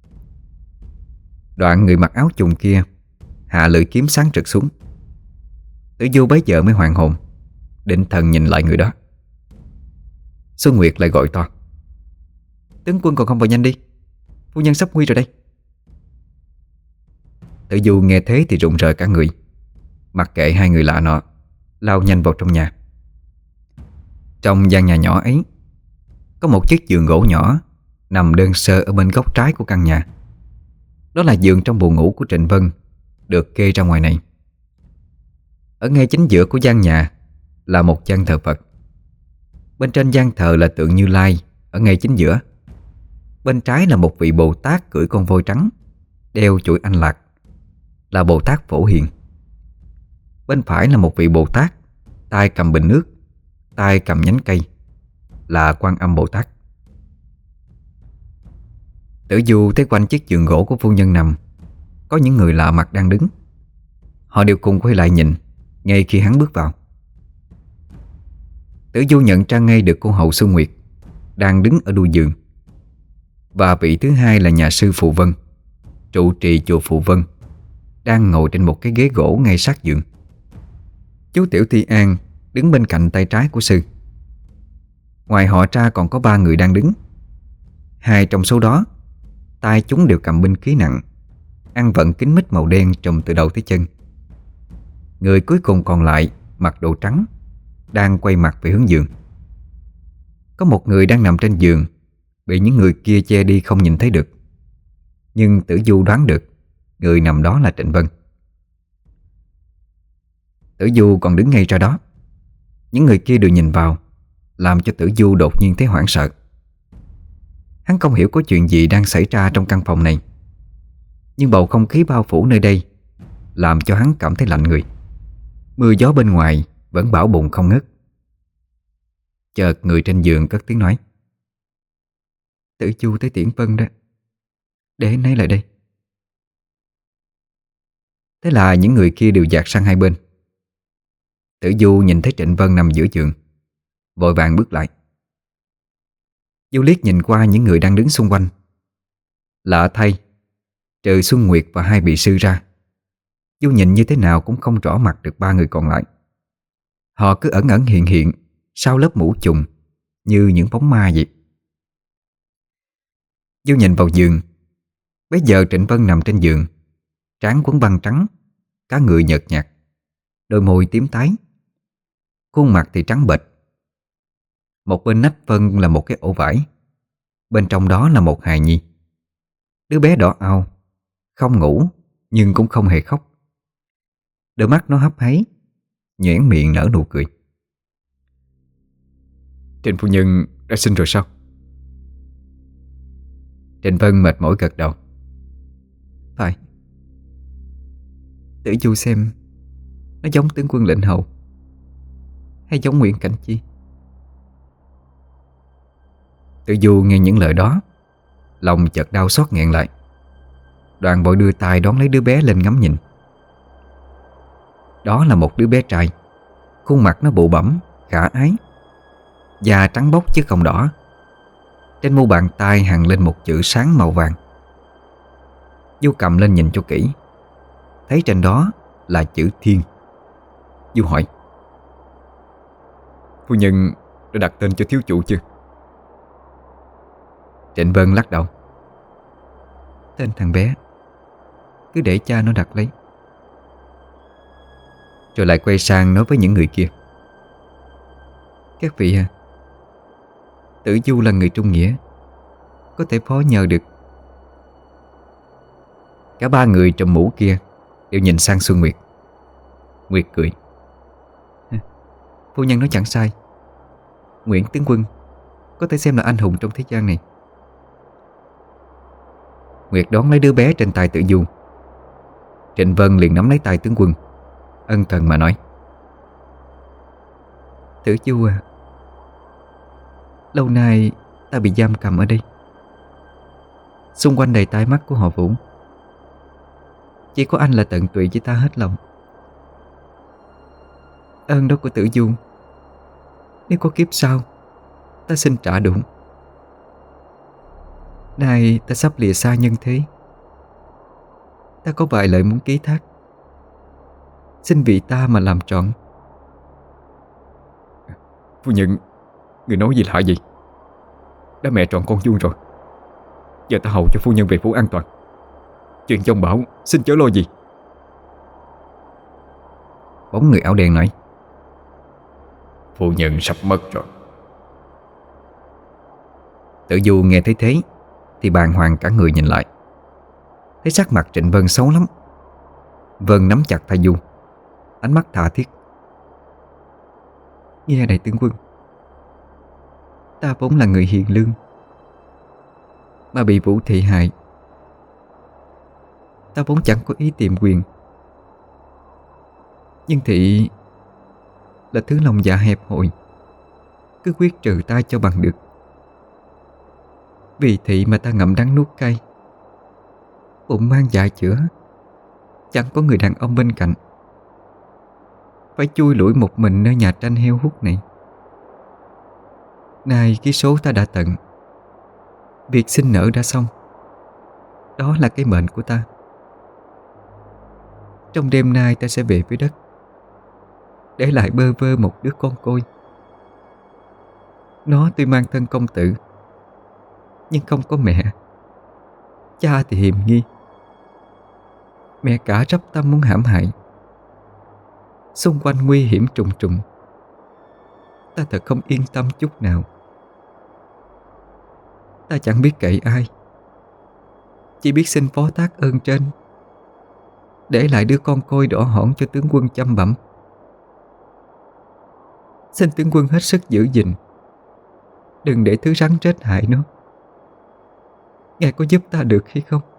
Đoạn người mặc áo trùng kia hạ lưỡi kiếm sáng rực xuống. Tử Du bấy giờ mới hoàn hồn, định thần nhìn lại người đó. Xuân Nguyệt lại gọi to: Tướng quân còn không vào nhanh đi, phu nhân sắp nguy rồi đây. Tử Du nghe thế thì rụng rời cả người, mặc kệ hai người lạ nọ, lao nhanh vào trong nhà. Trong gian nhà nhỏ ấy có một chiếc giường gỗ nhỏ nằm đơn sơ ở bên góc trái của căn nhà. Đó là giường trong buồng ngủ của Trịnh Vân, được kê ra ngoài này. Ở ngay chính giữa của gian nhà là một gian thờ Phật. Bên trên gian thờ là tượng Như Lai ở ngay chính giữa. Bên trái là một vị Bồ Tát cưỡi con voi trắng, đeo chuỗi anh lạc, là Bồ Tát Phổ Hiền. Bên phải là một vị Bồ Tát, tay cầm bình nước, tay cầm nhánh cây, là Quan Âm Bồ Tát. Tử Du thấy quanh chiếc giường gỗ của phu nhân nằm có những người lạ mặt đang đứng. Họ đều cùng quay lại nhìn ngay khi hắn bước vào. Tử Du nhận ra ngay được cô hậu Xuân Nguyệt đang đứng ở đuôi giường, và vị thứ hai là nhà sư Phù Vân, trụ trì chùa Phù Vân, đang ngồi trên một cái ghế gỗ ngay sát giường. Chú Tiểu Thi An đứng bên cạnh tay trái của sư. Ngoài họ ra còn có 3 người đang đứng. 2 trong số đó tay chúng đều cầm binh khí nặng, ăn vận kính mít màu đen trùm từ đầu tới chân. Người cuối cùng còn lại mặc đồ trắng, đang quay mặt về hướng giường. Có một người đang nằm trên giường, bị những người kia che đi không nhìn thấy được. Nhưng Tử Du đoán được người nằm đó là Trịnh Vân. Tử Du còn đứng ngay ra đó. Những người kia đều nhìn vào, làm cho Tử Du đột nhiên thấy hoảng sợ. Hắn không hiểu có chuyện gì đang xảy ra trong căn phòng này, nhưng bầu không khí bao phủ nơi đây làm cho hắn cảm thấy lạnh người. Mưa gió bên ngoài vẫn bão bùng không ngớt. Chợt người trên giường cất tiếng nói: "Tử Du tới tiễn Vân đó, để anh ấy lại đây." Thế là những người kia đều dạt sang hai bên. Tử Du nhìn thấy Trịnh Vân nằm giữa giường, vội vàng bước lại. Du liếc nhìn qua những người đang đứng xung quanh. Lạ thay, trừ Xuân Nguyệt và 2 vị sư ra, Du nhìn như thế nào cũng không rõ mặt được 3 người còn lại. Họ cứ ẩn ẩn hiện hiện sau lớp mũ trùng, như những bóng ma vậy. Du nhìn vào giường. Bây giờ Trịnh Vân nằm trên giường, trán quấn băng trắng, cả người nhợt nhạt, đôi môi tím tái, khuôn mặt thì trắng bệch. Một bên nách Vân là một cái ổ vải, bên trong đó là một hài nhi. Đứa bé đỏ ao, không ngủ nhưng cũng không hề khóc. Đôi mắt nó hấp háy, nhoẻn miệng nở nụ cười. Trịnh phu nhân đã sinh rồi sao? Trịnh Vân mệt mỏi gật đầu. Phải. Tử Du xem nó giống tướng quân lệnh hầu hay giống Nguyễn Cảnh Chi? Tử Du nghe những lời đó, lòng chợt đau xót nghẹn lại. Đoàn vội đưa tay đón lấy đứa bé lên ngắm nhìn. Đó là một đứa bé trai. Khuôn mặt nó bụ bẫm, khả ái, da trắng bóc chứ không đỏ. Trên mu bàn tay hằn lên một chữ sáng màu vàng. Du cầm lên nhìn cho kỹ, thấy trên đó là chữ Thiên. Du hỏi: Phu nhân đã đặt tên cho thiếu chủ chưa? Trịnh Vân lắc đầu. Tên thằng bé cứ để cha nó đặt lấy. Rồi lại quay sang nói với những người kia: Các vị à, Tử Du là người trung nghĩa, có thể phó nhờ được. Cả 3 người trùm mũ kia đều nhìn sang Xuân Nguyệt. Nguyệt cười: Phu nhân nói chẳng sai. Nguyễn tướng quân có thể xem là anh hùng trong thế gian này. Nguyệt đón lấy đứa bé trên tay Tử Du. Trịnh Vân liền nắm lấy tay tướng quân, ân cần mà nói: Tử Du à, lâu nay ta bị giam cầm ở đây, xung quanh đầy tai mắt của họ Vũ. Chỉ có anh là tận tụy với ta hết lòng. Ơn đó của Tử Du, nếu có kiếp sau, ta xin trả đụng. Nay ta sắp lìa xa nhân thế, ta có vài lời muốn ký thác, xin vì ta mà làm trọn. Phu nhân, người nói gì lạ gì? Đã mẹ trọn con vuông rồi. Giờ ta hầu cho phu nhân về phủ an toàn. Chuyện trong bảo xin chớ lo gì. Bóng người áo đen nói: Phu nhân sắp mất rồi. Tử Du nghe thấy thế thì bàng hoàng cả người nhìn lại, thấy sắc mặt Trịnh Vân xấu lắm. Vân nắm chặt tay Du, ánh mắt tha thiết: Nghe này tướng quân, ta vốn là người hiền lương, mà bị Vũ thị hại. Ta vốn chẳng có ý tìm quyền, nhưng thị là thứ lòng dạ hẹp hòi, cứ quyết trừ ta cho bằng được. Vì thị mà ta ngậm đắng nuốt cay, bụng mang dạ chữa, chẳng có người đàn ông bên cạnh, phải chui lủi một mình nơi nhà tranh heo hút này. Nay cái số ta đã tận, việc sinh nở đã xong, đó là cái mệnh của ta. Trong đêm nay ta sẽ về với đất, để lại bơ vơ một đứa con côi. Nó tuy mang thân công tử, nhưng không có mẹ. Cha thì hiềm nghi, mẹ cả rắp tâm muốn hãm hại. Xung quanh nguy hiểm trùng trùng, ta thật không yên tâm chút nào. Ta chẳng biết cậy ai, chỉ biết xin phó thác ơn trên, để lại đứa con côi đỏ hỏn cho tướng quân chăm bẵm. Xin tướng quân hết sức giữ gìn, đừng để thứ rắn rết hại nó. Ngài có giúp ta được hay không?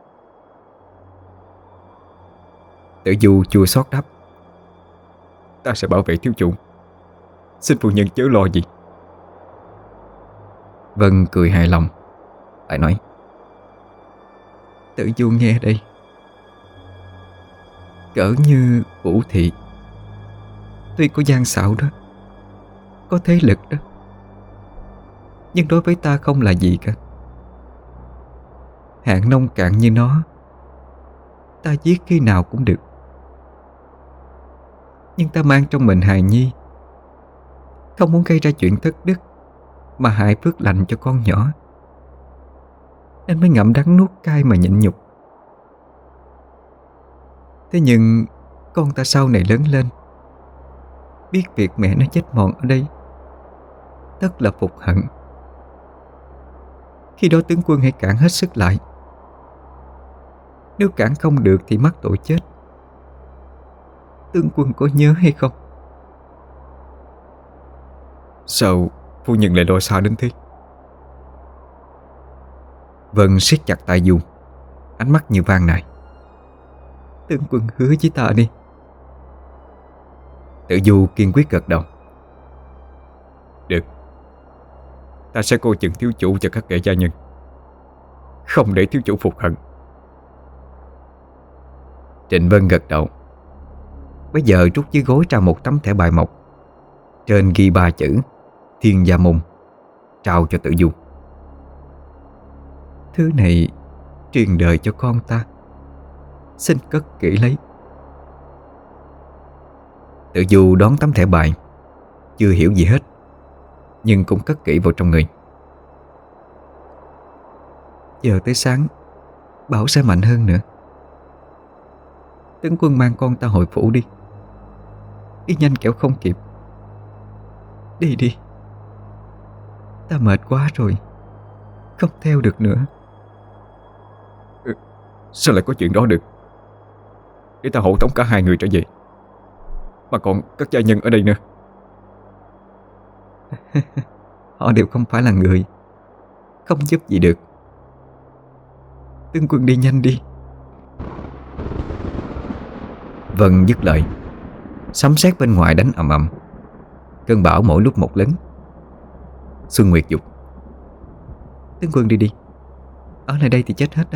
Tử Du chua xót đáp: Ta sẽ bảo vệ thiếu chủ, xin phu nhân chớ lo gì. Vân cười hài lòng, lại nói: Tử Du nghe đây, cỡ như Vũ thị tuy có gian xảo đó, có thế lực đó, nhưng đối với ta không là gì cả. Hạng nông cạn như nó, ta giết khi nào cũng được. Nhưng ta mang trong mình hài nhi, không muốn gây ra chuyện thất đức mà hại phước lành cho con nhỏ, nên mới ngậm đắng nuốt cay mà nhịn nhục. Thế nhưng con ta sau này lớn lên, biết việc mẹ nó chết mòn ở đây, tất là phục hận. Khi đó tướng quân hãy cản hết sức lại. Nếu cản không được thì mắc tội chết. Tướng quân có nhớ hay không? Sao phu nhân lại lo xa đến thế? Vân siết chặt tay Du, ánh mắt như van nài: Tướng quân hứa với ta đi. Tử Du kiên quyết gật đầu: Được, ta sẽ coi chừng thiếu chủ cho các kẻ gia nhân, không để thiếu chủ phục hận. Trịnh Vân gật đầu. Bây giờ rút dưới gối ra một tấm thẻ bài mộc, trên ghi 3 chữ Thiên Gia Môn, trao cho Tử Du. Thứ này truyền đời cho con ta, xin cất kỹ lấy. Tử Du đón tấm thẻ bài, chưa hiểu gì hết, nhưng cũng cất kỹ vào trong người. Giờ tới sáng, bão sẽ mạnh hơn nữa. Tướng quân mang con ta hồi phủ đi, đi nhanh kẻo không kịp. Đi đi, ta mệt quá rồi, không theo được nữa. Sao lại có chuyện đó được? Để ta hộ tống cả hai người trở về, mà còn các gia nhân ở đây nữa. Họ đều không phải là người, không giúp gì được. Tướng quân đi nhanh đi. Vân dứt lời, sấm sét bên ngoài đánh ầm ầm. Cơn bão mỗi lúc một lớn. Xuân Nguyệt dục: Tướng quân đi đi, ở lại đây thì chết hết đó.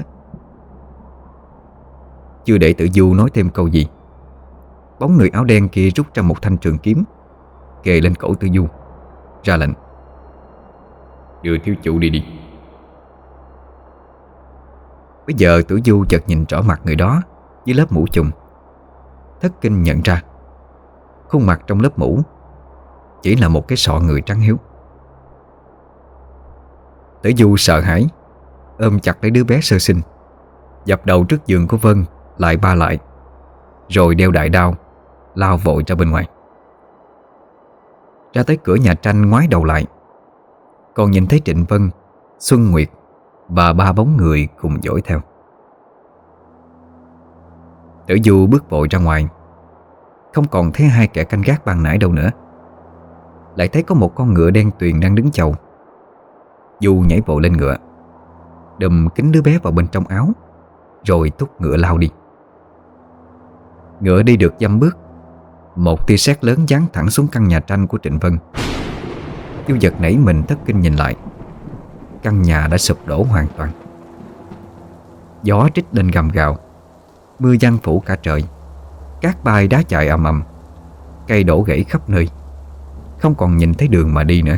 Chưa để Tử Du nói thêm câu gì, bóng người áo đen kia rút ra một thanh trường kiếm, kề lên cổ Tử Du, ra lệnh: Đưa thiếu chủ đi đi. Bây giờ Tử Du chợt nhìn rõ mặt người đó dưới lớp mũ trùm, thất kinh nhận ra khuôn mặt trong lớp mũ chỉ là một cái sọ người trắng hiếu. Tử Du sợ hãi, ôm chặt lấy đứa bé sơ sinh, dập đầu trước giường của Vân lại ba lại, rồi đeo đại đao lao vội ra bên ngoài. Ra tới cửa nhà tranh ngoái đầu lại, còn nhìn thấy Trịnh Vân, Xuân Nguyệt và ba bóng người cùng dõi theo. Tử Du bước vội ra ngoài, không còn thấy hai kẻ canh gác ban nãy đâu nữa. Lại thấy có một con ngựa đen tuyền đang đứng chầu. Du nhảy vội lên ngựa, đùm kín đứa bé vào bên trong áo, rồi thúc ngựa lao đi. Ngựa đi được dăm bước, một tia sét lớn giáng thẳng xuống căn nhà tranh của Trịnh Vân. Du giật nảy mình thất kinh nhìn lại. Căn nhà đã sụp đổ hoàn toàn. Gió trích lên gầm gào, mưa giăng phủ cả trời. Cát bay đá chạy ầm ầm, cây đổ gãy khắp nơi, không còn nhìn thấy đường mà đi nữa.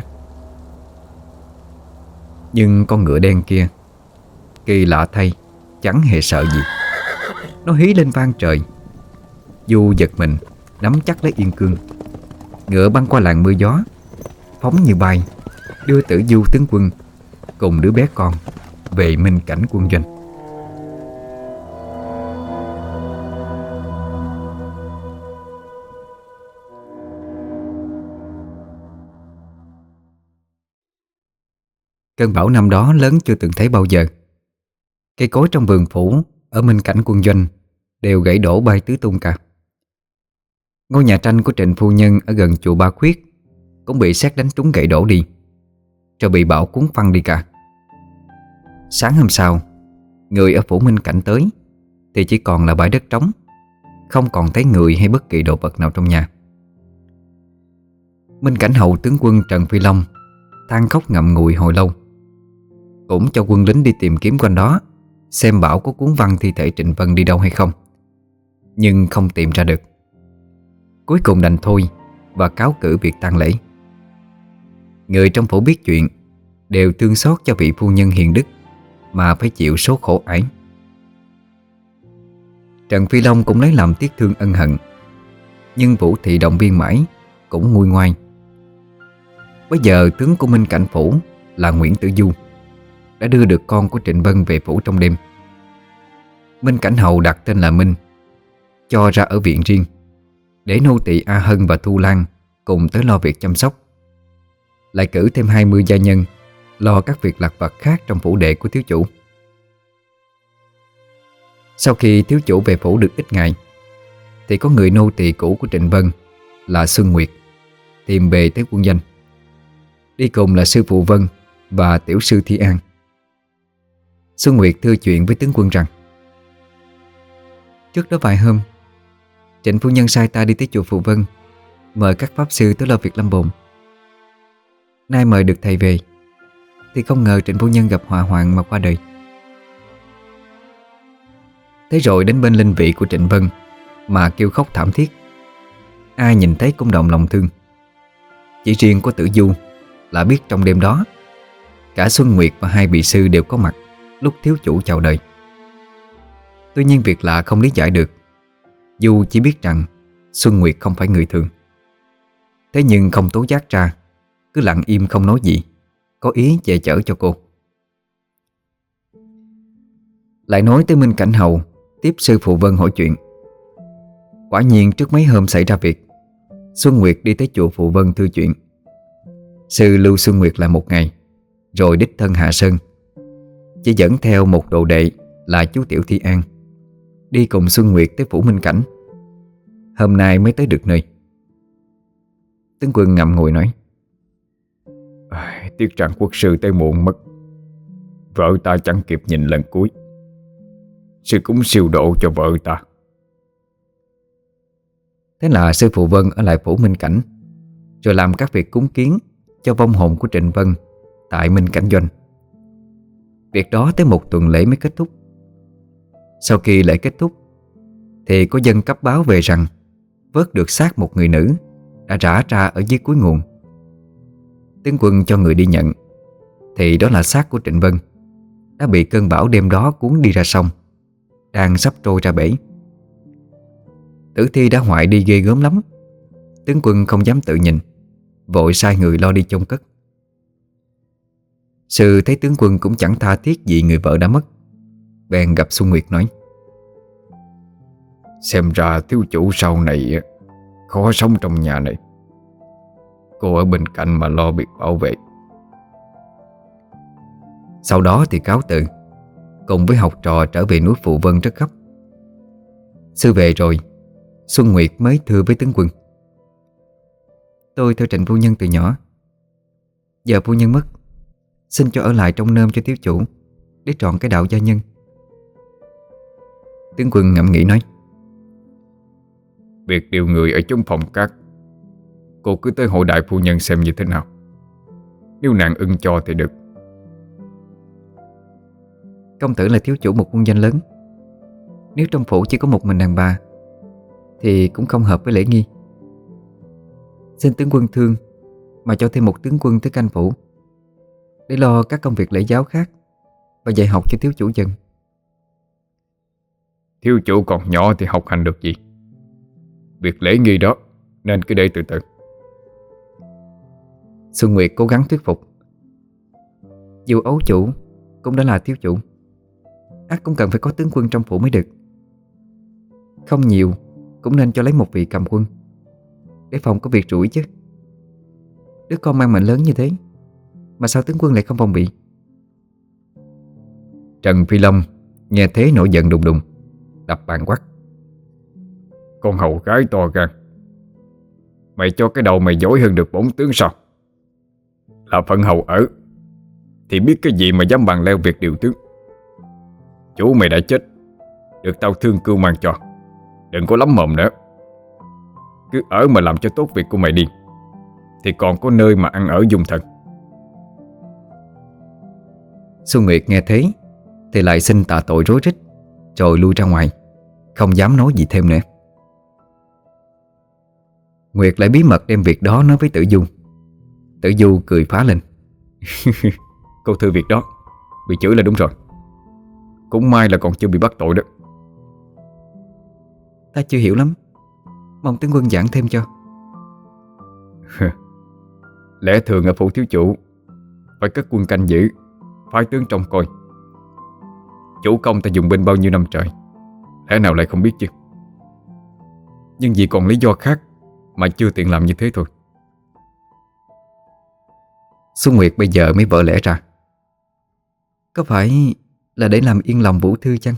Nhưng con ngựa đen kia, kỳ lạ thay, chẳng hề sợ gì. Nó hí lên vang trời. Du giật mình, nắm chắc lấy yên cương. Ngựa băng qua làn mưa gió, phóng như bay, đưa Tử Du tướng quân cùng đứa bé con về Minh Cảnh quân doanh. Cơn bão năm đó lớn chưa từng thấy bao giờ. Cây cối trong vườn phủ ở Minh Cảnh quân doanh đều gãy đổ bay tứ tung cả. Ngôi nhà tranh của Trịnh phu nhân ở gần chùa Ba Khuyết cũng bị sét đánh trúng gãy đổ đi, rồi bị bão cuốn phăng đi cả. Sáng hôm sau, người ở phủ Minh Cảnh tới thì chỉ còn là bãi đất trống, không còn thấy người hay bất kỳ đồ vật nào trong nhà. Minh Cảnh hầu tướng quân Trần Phi Long than khóc ngậm ngùi hồi lâu, cũng cho quân lính đi tìm kiếm quanh đó xem bão có cuốn văng thi thể Trịnh Vân đi đâu hay không, nhưng không tìm ra được. Cuối cùng đành thôi và cáo cử việc tang lễ. Người trong phủ biết chuyện đều thương xót cho vị phu nhân hiền đức mà phải chịu số khổ ải. Trần Phi Long cũng lấy làm tiếc thương ân hận, nhưng Vũ Thị động viên mãi cũng nguôi ngoai. Bây giờ tướng của Minh Cảnh phủ là Nguyễn Tử Du đã đưa được con của Trịnh Vân về phủ trong đêm. Minh Cảnh hầu đặt tên là Minh, cho ra ở viện riêng để nô tỳ A Hân và Thu Lan cùng tới lo việc chăm sóc. Lại cử thêm 20 gia nhân lo các việc lặt vặt khác trong phủ đệ của thiếu chủ. Sau khi thiếu chủ về phủ được ít ngày thì có người nô tỳ cũ của Trịnh Vân là Xuân Nguyệt tìm bề tới quân doanh. Đi cùng là sư phụ Vân và tiểu sư Thi An. Xuân Nguyệt thưa chuyện với tướng quân rằng: trước đó vài hôm, Trịnh phu nhân sai ta đi tới chùa Phụ Vân mời các pháp sư tới lo việc lâm bồn. Nay mời được thầy về thì không ngờ Trịnh phu nhân gặp hỏa hoạn mà qua đời. Thế rồi đến bên linh vị của Trịnh Vân mà kêu khóc thảm thiết. Ai nhìn thấy cũng động lòng thương. Chỉ riêng của Tử Du là biết trong đêm đó cả Xuân Nguyệt và hai vị sư đều có mặt lúc thiếu chủ chào đời. Tuy nhiên việc lạ không lý giải được. Du chỉ biết rằng Xuân Nguyệt không phải người thường. Thế nhưng không tố giác ra, cứ lặng im không nói gì, có ý che chở cho cô. Lại nói tới Minh Cảnh hầu tiếp sư phụ Vân hỏi chuyện. Quả nhiên trước mấy hôm xảy ra việc, Xuân Nguyệt đi tới chùa Phụ Vân thư chuyện. Sư lưu Xuân Nguyệt lại một ngày, rồi đích thân hạ sơn, chỉ dẫn theo một đồ đệ là chú tiểu Thi An, đi cùng Xuân Nguyệt tới phủ Minh Cảnh. Hôm nay mới tới được nơi. Tướng quân ngậm ngùi nói: tiếc rằng quốc sư tới muộn mất, vợ ta chẳng kịp nhìn lần cuối. Sư cúng siêu độ cho vợ ta. Thế là sư phụ Vân ở lại phủ Minh Cảnh, rồi làm các việc cúng kiến cho vong hồn của Trịnh Vân tại Minh Cảnh doanh. Việc đó tới một tuần lễ mới kết thúc. Sau khi lễ kết thúc thì có dân cấp báo về rằng vớt được xác một người nữ đã rã ra ở dưới cuối nguồn. Tướng quân cho người đi nhận thì đó là xác của Trịnh Vân đã bị cơn bão đêm đó cuốn đi ra sông, đang sắp trôi ra bể. Tử thi đã hoại đi ghê gớm lắm. Tướng quân không dám tự nhìn, vội sai người lo đi chôn cất. Sư thấy tướng quân cũng chẳng tha thiết gì người vợ đã mất, bèn gặp Xuân Nguyệt nói: xem ra thiếu chủ sau này khó sống trong nhà này. Cô ở bên cạnh mà lo việc bảo vệ. Sau đó thì cáo từ, cùng với học trò trở về núi Phụ Vân rất gấp. Sư về rồi, Xuân Nguyệt mới thưa với tướng quân: Tôi theo Trịnh phu nhân từ nhỏ. Giờ phu nhân mất, xin cho ở lại trông nom cho thiếu chủ, để trọn cái đạo gia nhân. Tướng quân ngẫm nghĩ nói: Việc điều người ở chung phòng các, cô cứ tới hội đại phu nhân xem như thế nào. Nếu nàng ưng cho thì được. Công tử là thiếu chủ một quân danh lớn, nếu trong phủ chỉ có một mình đàn bà thì cũng không hợp với lễ nghi. Xin tướng quân thương mà cho thêm một tướng quân tới canh phủ, để lo các công việc lễ giáo khác và dạy học cho thiếu chủ dần. Thiếu chủ còn nhỏ thì học hành được gì. Việc lễ nghi đó nên cứ để từ từ. Xuân Nguyệt cố gắng thuyết phục: Dù ấu chủ cũng đã là thiếu chủ, ắt cũng cần phải có tướng quân trong phủ mới được. Không nhiều cũng nên cho lấy một vị cầm quân, để phòng có việc rủi chứ. Đứa con mang mệnh lớn như thế, mà sao tướng quân lại không phòng bị? Trần Phi Long nghe thế nổi giận đùng đùng, đập bàn quát: Con hầu gái to gan, mày cho cái đầu mày giỏi hơn được bổn tướng sao? Là phận hầu ở thì biết cái gì mà dám bàn leo việc điều tướng. Chủ mày đã chết, được tao thương cưu mang cho. Đừng có lắm mồm nữa. Cứ ở mà làm cho tốt việc của mày đi, thì còn có nơi mà ăn ở dung thân. Xuân Nguyệt nghe thế thì lại xin tạ tội rối rít, rồi lui ra ngoài, không dám nói gì thêm nữa. Nguyệt lại bí mật đem việc đó nói với Tử Du. Tử Du cười phá lên: Cô thư việc đó bị chửi là đúng rồi. Cũng may là còn chưa bị bắt tội đó. Ta chưa hiểu lắm, mong tướng quân giảng thêm cho. Lẽ thường ở phủ thiếu chủ phải cất quân canh giữ, phái tướng trông coi. Chủ công ta dùng binh bao nhiêu năm trời, lẽ nào lại không biết chứ. Nhưng vì còn lý do khác mà chưa tiện làm như thế thôi. Xuân Nguyệt bây giờ mới vỡ lẽ ra: Có phải là để làm yên lòng Vũ Thư chăng?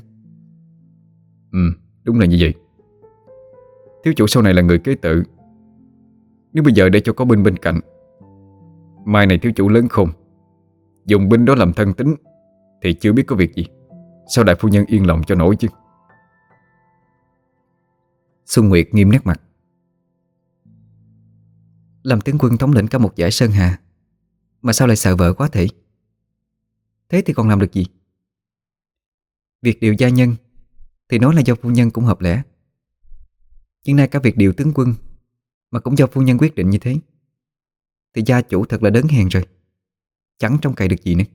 Đúng là như vậy. Thiếu chủ sau này là người kế tự. Nếu bây giờ để cho có binh bên cạnh, mai này thiếu chủ lớn khôn, dùng binh đó làm thân tín, thì chưa biết có việc gì. Sao đại phu nhân yên lòng cho nổi chứ? Xuân Nguyệt nghiêm nét mặt: Làm tướng quân thống lĩnh cả một dải sơn hà, mà sao lại sợ vợ quá thể? Thế thì còn làm được gì? Việc điều gia nhân thì nói là do phu nhân cũng hợp lẽ, nhưng nay cả việc điều tướng quân mà cũng do phu nhân quyết định như thế, thì gia chủ thật là đớn hèn rồi, chẳng trông cậy được gì nữa.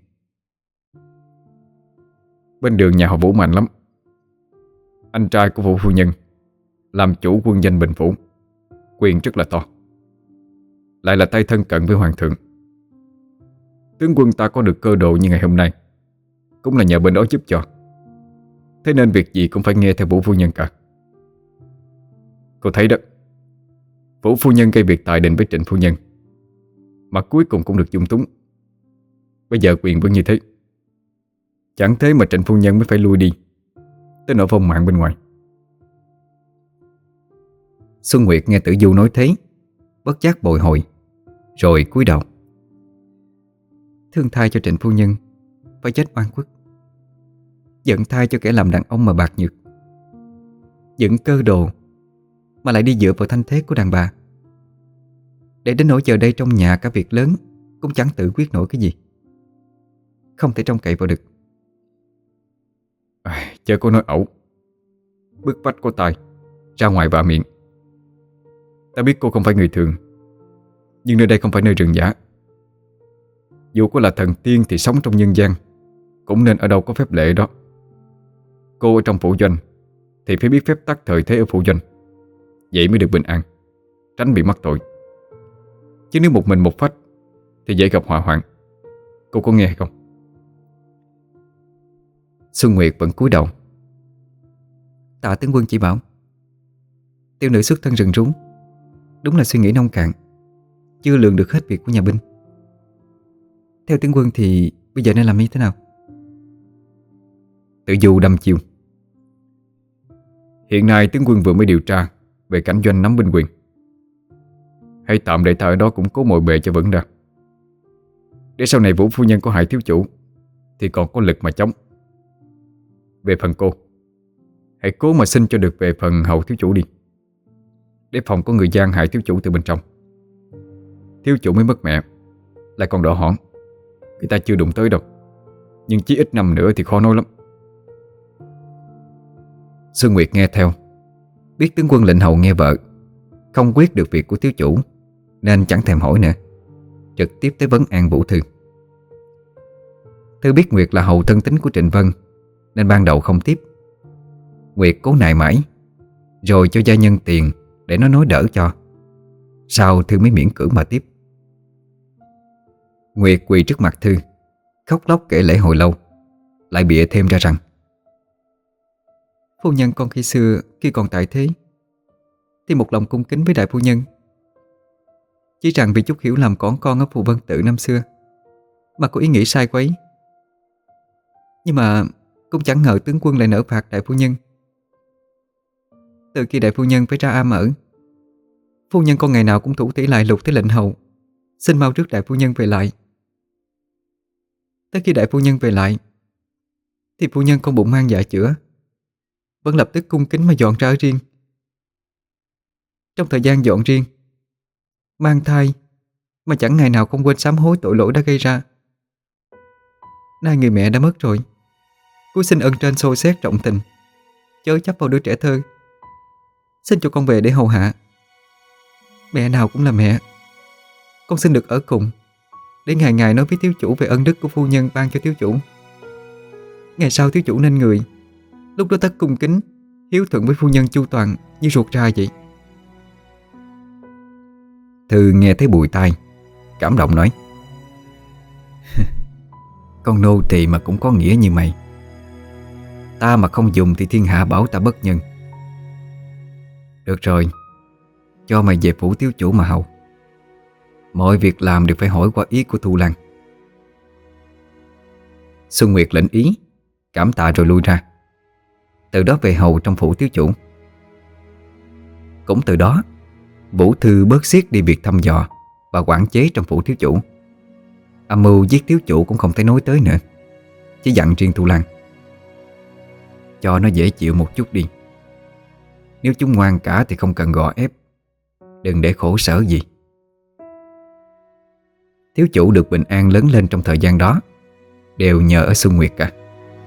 Bên đường nhà họ Vũ mạnh lắm. Anh trai của Vũ phu nhân làm chủ quân danh Bình Phủ, quyền rất là to, lại là tay thân cận với hoàng thượng. Tướng quân ta có được cơ độ như ngày hôm nay cũng là nhờ bên đó giúp cho. Thế nên việc gì cũng phải nghe theo Vũ phu nhân cả. Cô thấy đó, Vũ phu nhân gây việc tài đình với Trịnh phu nhân, mà cuối cùng cũng được dung túng. Bây giờ quyền vẫn như thế, chẳng thế mà Trịnh phu nhân mới phải lui đi, tới nỗi vong mạng bên ngoài. Xuân Nguyệt nghe Tử Du nói thế, bất giác bồi hồi, rồi cúi đầu: Thương thai cho Trịnh phu nhân phải chết oan khuất, giận thai cho kẻ làm đàn ông mà bạc nhược, dựng cơ đồ mà lại đi dựa vào thanh thế của đàn bà, để đến nỗi giờ đây trong nhà cả việc lớn cũng chẳng tự quyết nổi cái gì, không thể trông cậy vào được. Chớ có nói ẩu. Bức vách có tài, ra ngoài vạ miệng. Ta biết cô không phải người thường, nhưng nơi đây không phải nơi rừng giả. Dù có là thần tiên thì sống trong nhân gian cũng nên ở đâu có phép lệ đó. Cô ở trong phủ doanh thì phải biết phép tắc thời thế ở phủ doanh, vậy mới được bình an, tránh bị mắc tội. Chứ nếu một mình một phách thì dễ gặp họa hoạn. Cô có nghe hay không? Xuân Nguyệt vẫn cúi đầu: Tạ tướng quân chỉ bảo. Tiểu nữ xuất thân rừng rú, Đúng là suy nghĩ nông cạn, chưa lường được hết việc của nhà binh. Theo tướng quân thì bây giờ nên làm như thế nào? Tử Du đâm chiêu. Hiện nay tướng quân vừa mới điều tra về cảnh doanh nắm binh quyền. Hãy tạm để ta ở đó củng cố mọi bề cho vững ra, để sau này Vũ phu nhân có hại thiếu chủ thì còn có lực mà chống. Về phần cô, hãy cố mà xin cho được về phần hậu thiếu chủ đi, để phòng có người gian hại thiếu chủ từ bên trong. Thiếu chủ mới mất mẹ, lại còn đỏ hỏn, người ta chưa đụng tới đâu, nhưng chỉ ít năm nữa thì khó nói lắm. Xuân Nguyệt nghe theo, biết tướng quân lệnh hầu nghe vợ không quyết được việc của thiếu chủ, nên chẳng thèm hỏi nữa, trực tiếp tới vấn an Vũ Thư. Thư biết Nguyệt là hầu thân tín của Trịnh Vân, nên ban đầu không tiếp. Nguyệt cố nài mãi, rồi cho gia nhân tiền để nó nói đỡ cho. Sau Thư mới miễn cưỡng mà tiếp. Nguyệt quỳ trước mặt Thư, khóc lóc kể lể hồi lâu, lại bịa thêm ra rằng: Phu nhân con khi xưa, khi còn tại thế, thì một lòng cung kính với đại phu nhân. Chỉ rằng vì chút hiểu lầm của con ở Phù Vân Tự năm xưa mà có ý nghĩ sai quấy. Nhưng mà cũng chẳng ngờ tướng quân lại nỡ phạt đại phu nhân. Từ khi đại phu nhân phải ra am ở, phu nhân con ngày nào cũng thủ thỉ lại lục tới lệnh hầu, xin mau rước đại phu nhân về lại. Tới khi đại phu nhân về lại, thì phu nhân con bụng mang dạ chữa, vẫn lập tức cung kính mà dọn ra ở riêng. Trong thời gian dọn riêng, mang thai mà chẳng ngày nào không quên sám hối tội lỗi đã gây ra. Nay người mẹ đã mất rồi, cuối xin ân trên xô xét trọng tình, chớ chấp vào đứa trẻ thơ. Xin cho con về để hầu hạ. Mẹ nào cũng là mẹ, con xin được ở cùng, để ngày ngày nói với thiếu chủ về ân đức của phu nhân ban cho thiếu chủ. Ngày sau thiếu chủ nên người, lúc đó tất cung kính, hiếu thuận với phu nhân chu toàn như ruột ra vậy. Thư nghe thấy bùi tai, cảm động nói: Con nô tỳ mà cũng có nghĩa như mày. Ta mà không dùng thì thiên hạ bảo ta bất nhân. Được rồi, cho mày về phủ thiếu chủ mà hầu. Mọi việc làm đều phải hỏi qua ý của Thu Lan. Xuân Nguyệt lệnh ý, cảm tạ rồi lui ra. Từ đó về hầu trong phủ thiếu chủ. Cũng từ đó, Vũ Thư bớt xiết đi việc thăm dò và quản chế trong phủ thiếu chủ. Âm mưu giết thiếu chủ cũng không thấy nói tới nữa, chỉ dặn riêng Thu Lan: Cho nó dễ chịu một chút đi. Nếu chúng ngoan cả thì không cần gò ép, đừng để khổ sở gì. Thiếu chủ được bình an lớn lên trong thời gian đó đều nhờ ở Xuân Nguyệt cả.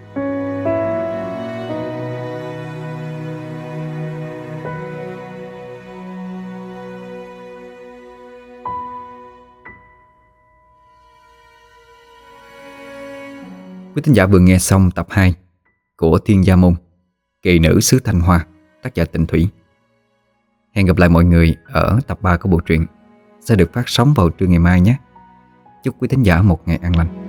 Quý thính giả vừa nghe xong tập 2 của Thiên Gia Môn, Kỳ Nữ xứ Thanh Hoa, tác giả Tịnh Thủy. Hẹn gặp lại mọi người ở tập 3 của bộ truyện sẽ được phát sóng vào trưa ngày mai nhé. Chúc quý thính giả một ngày an lành.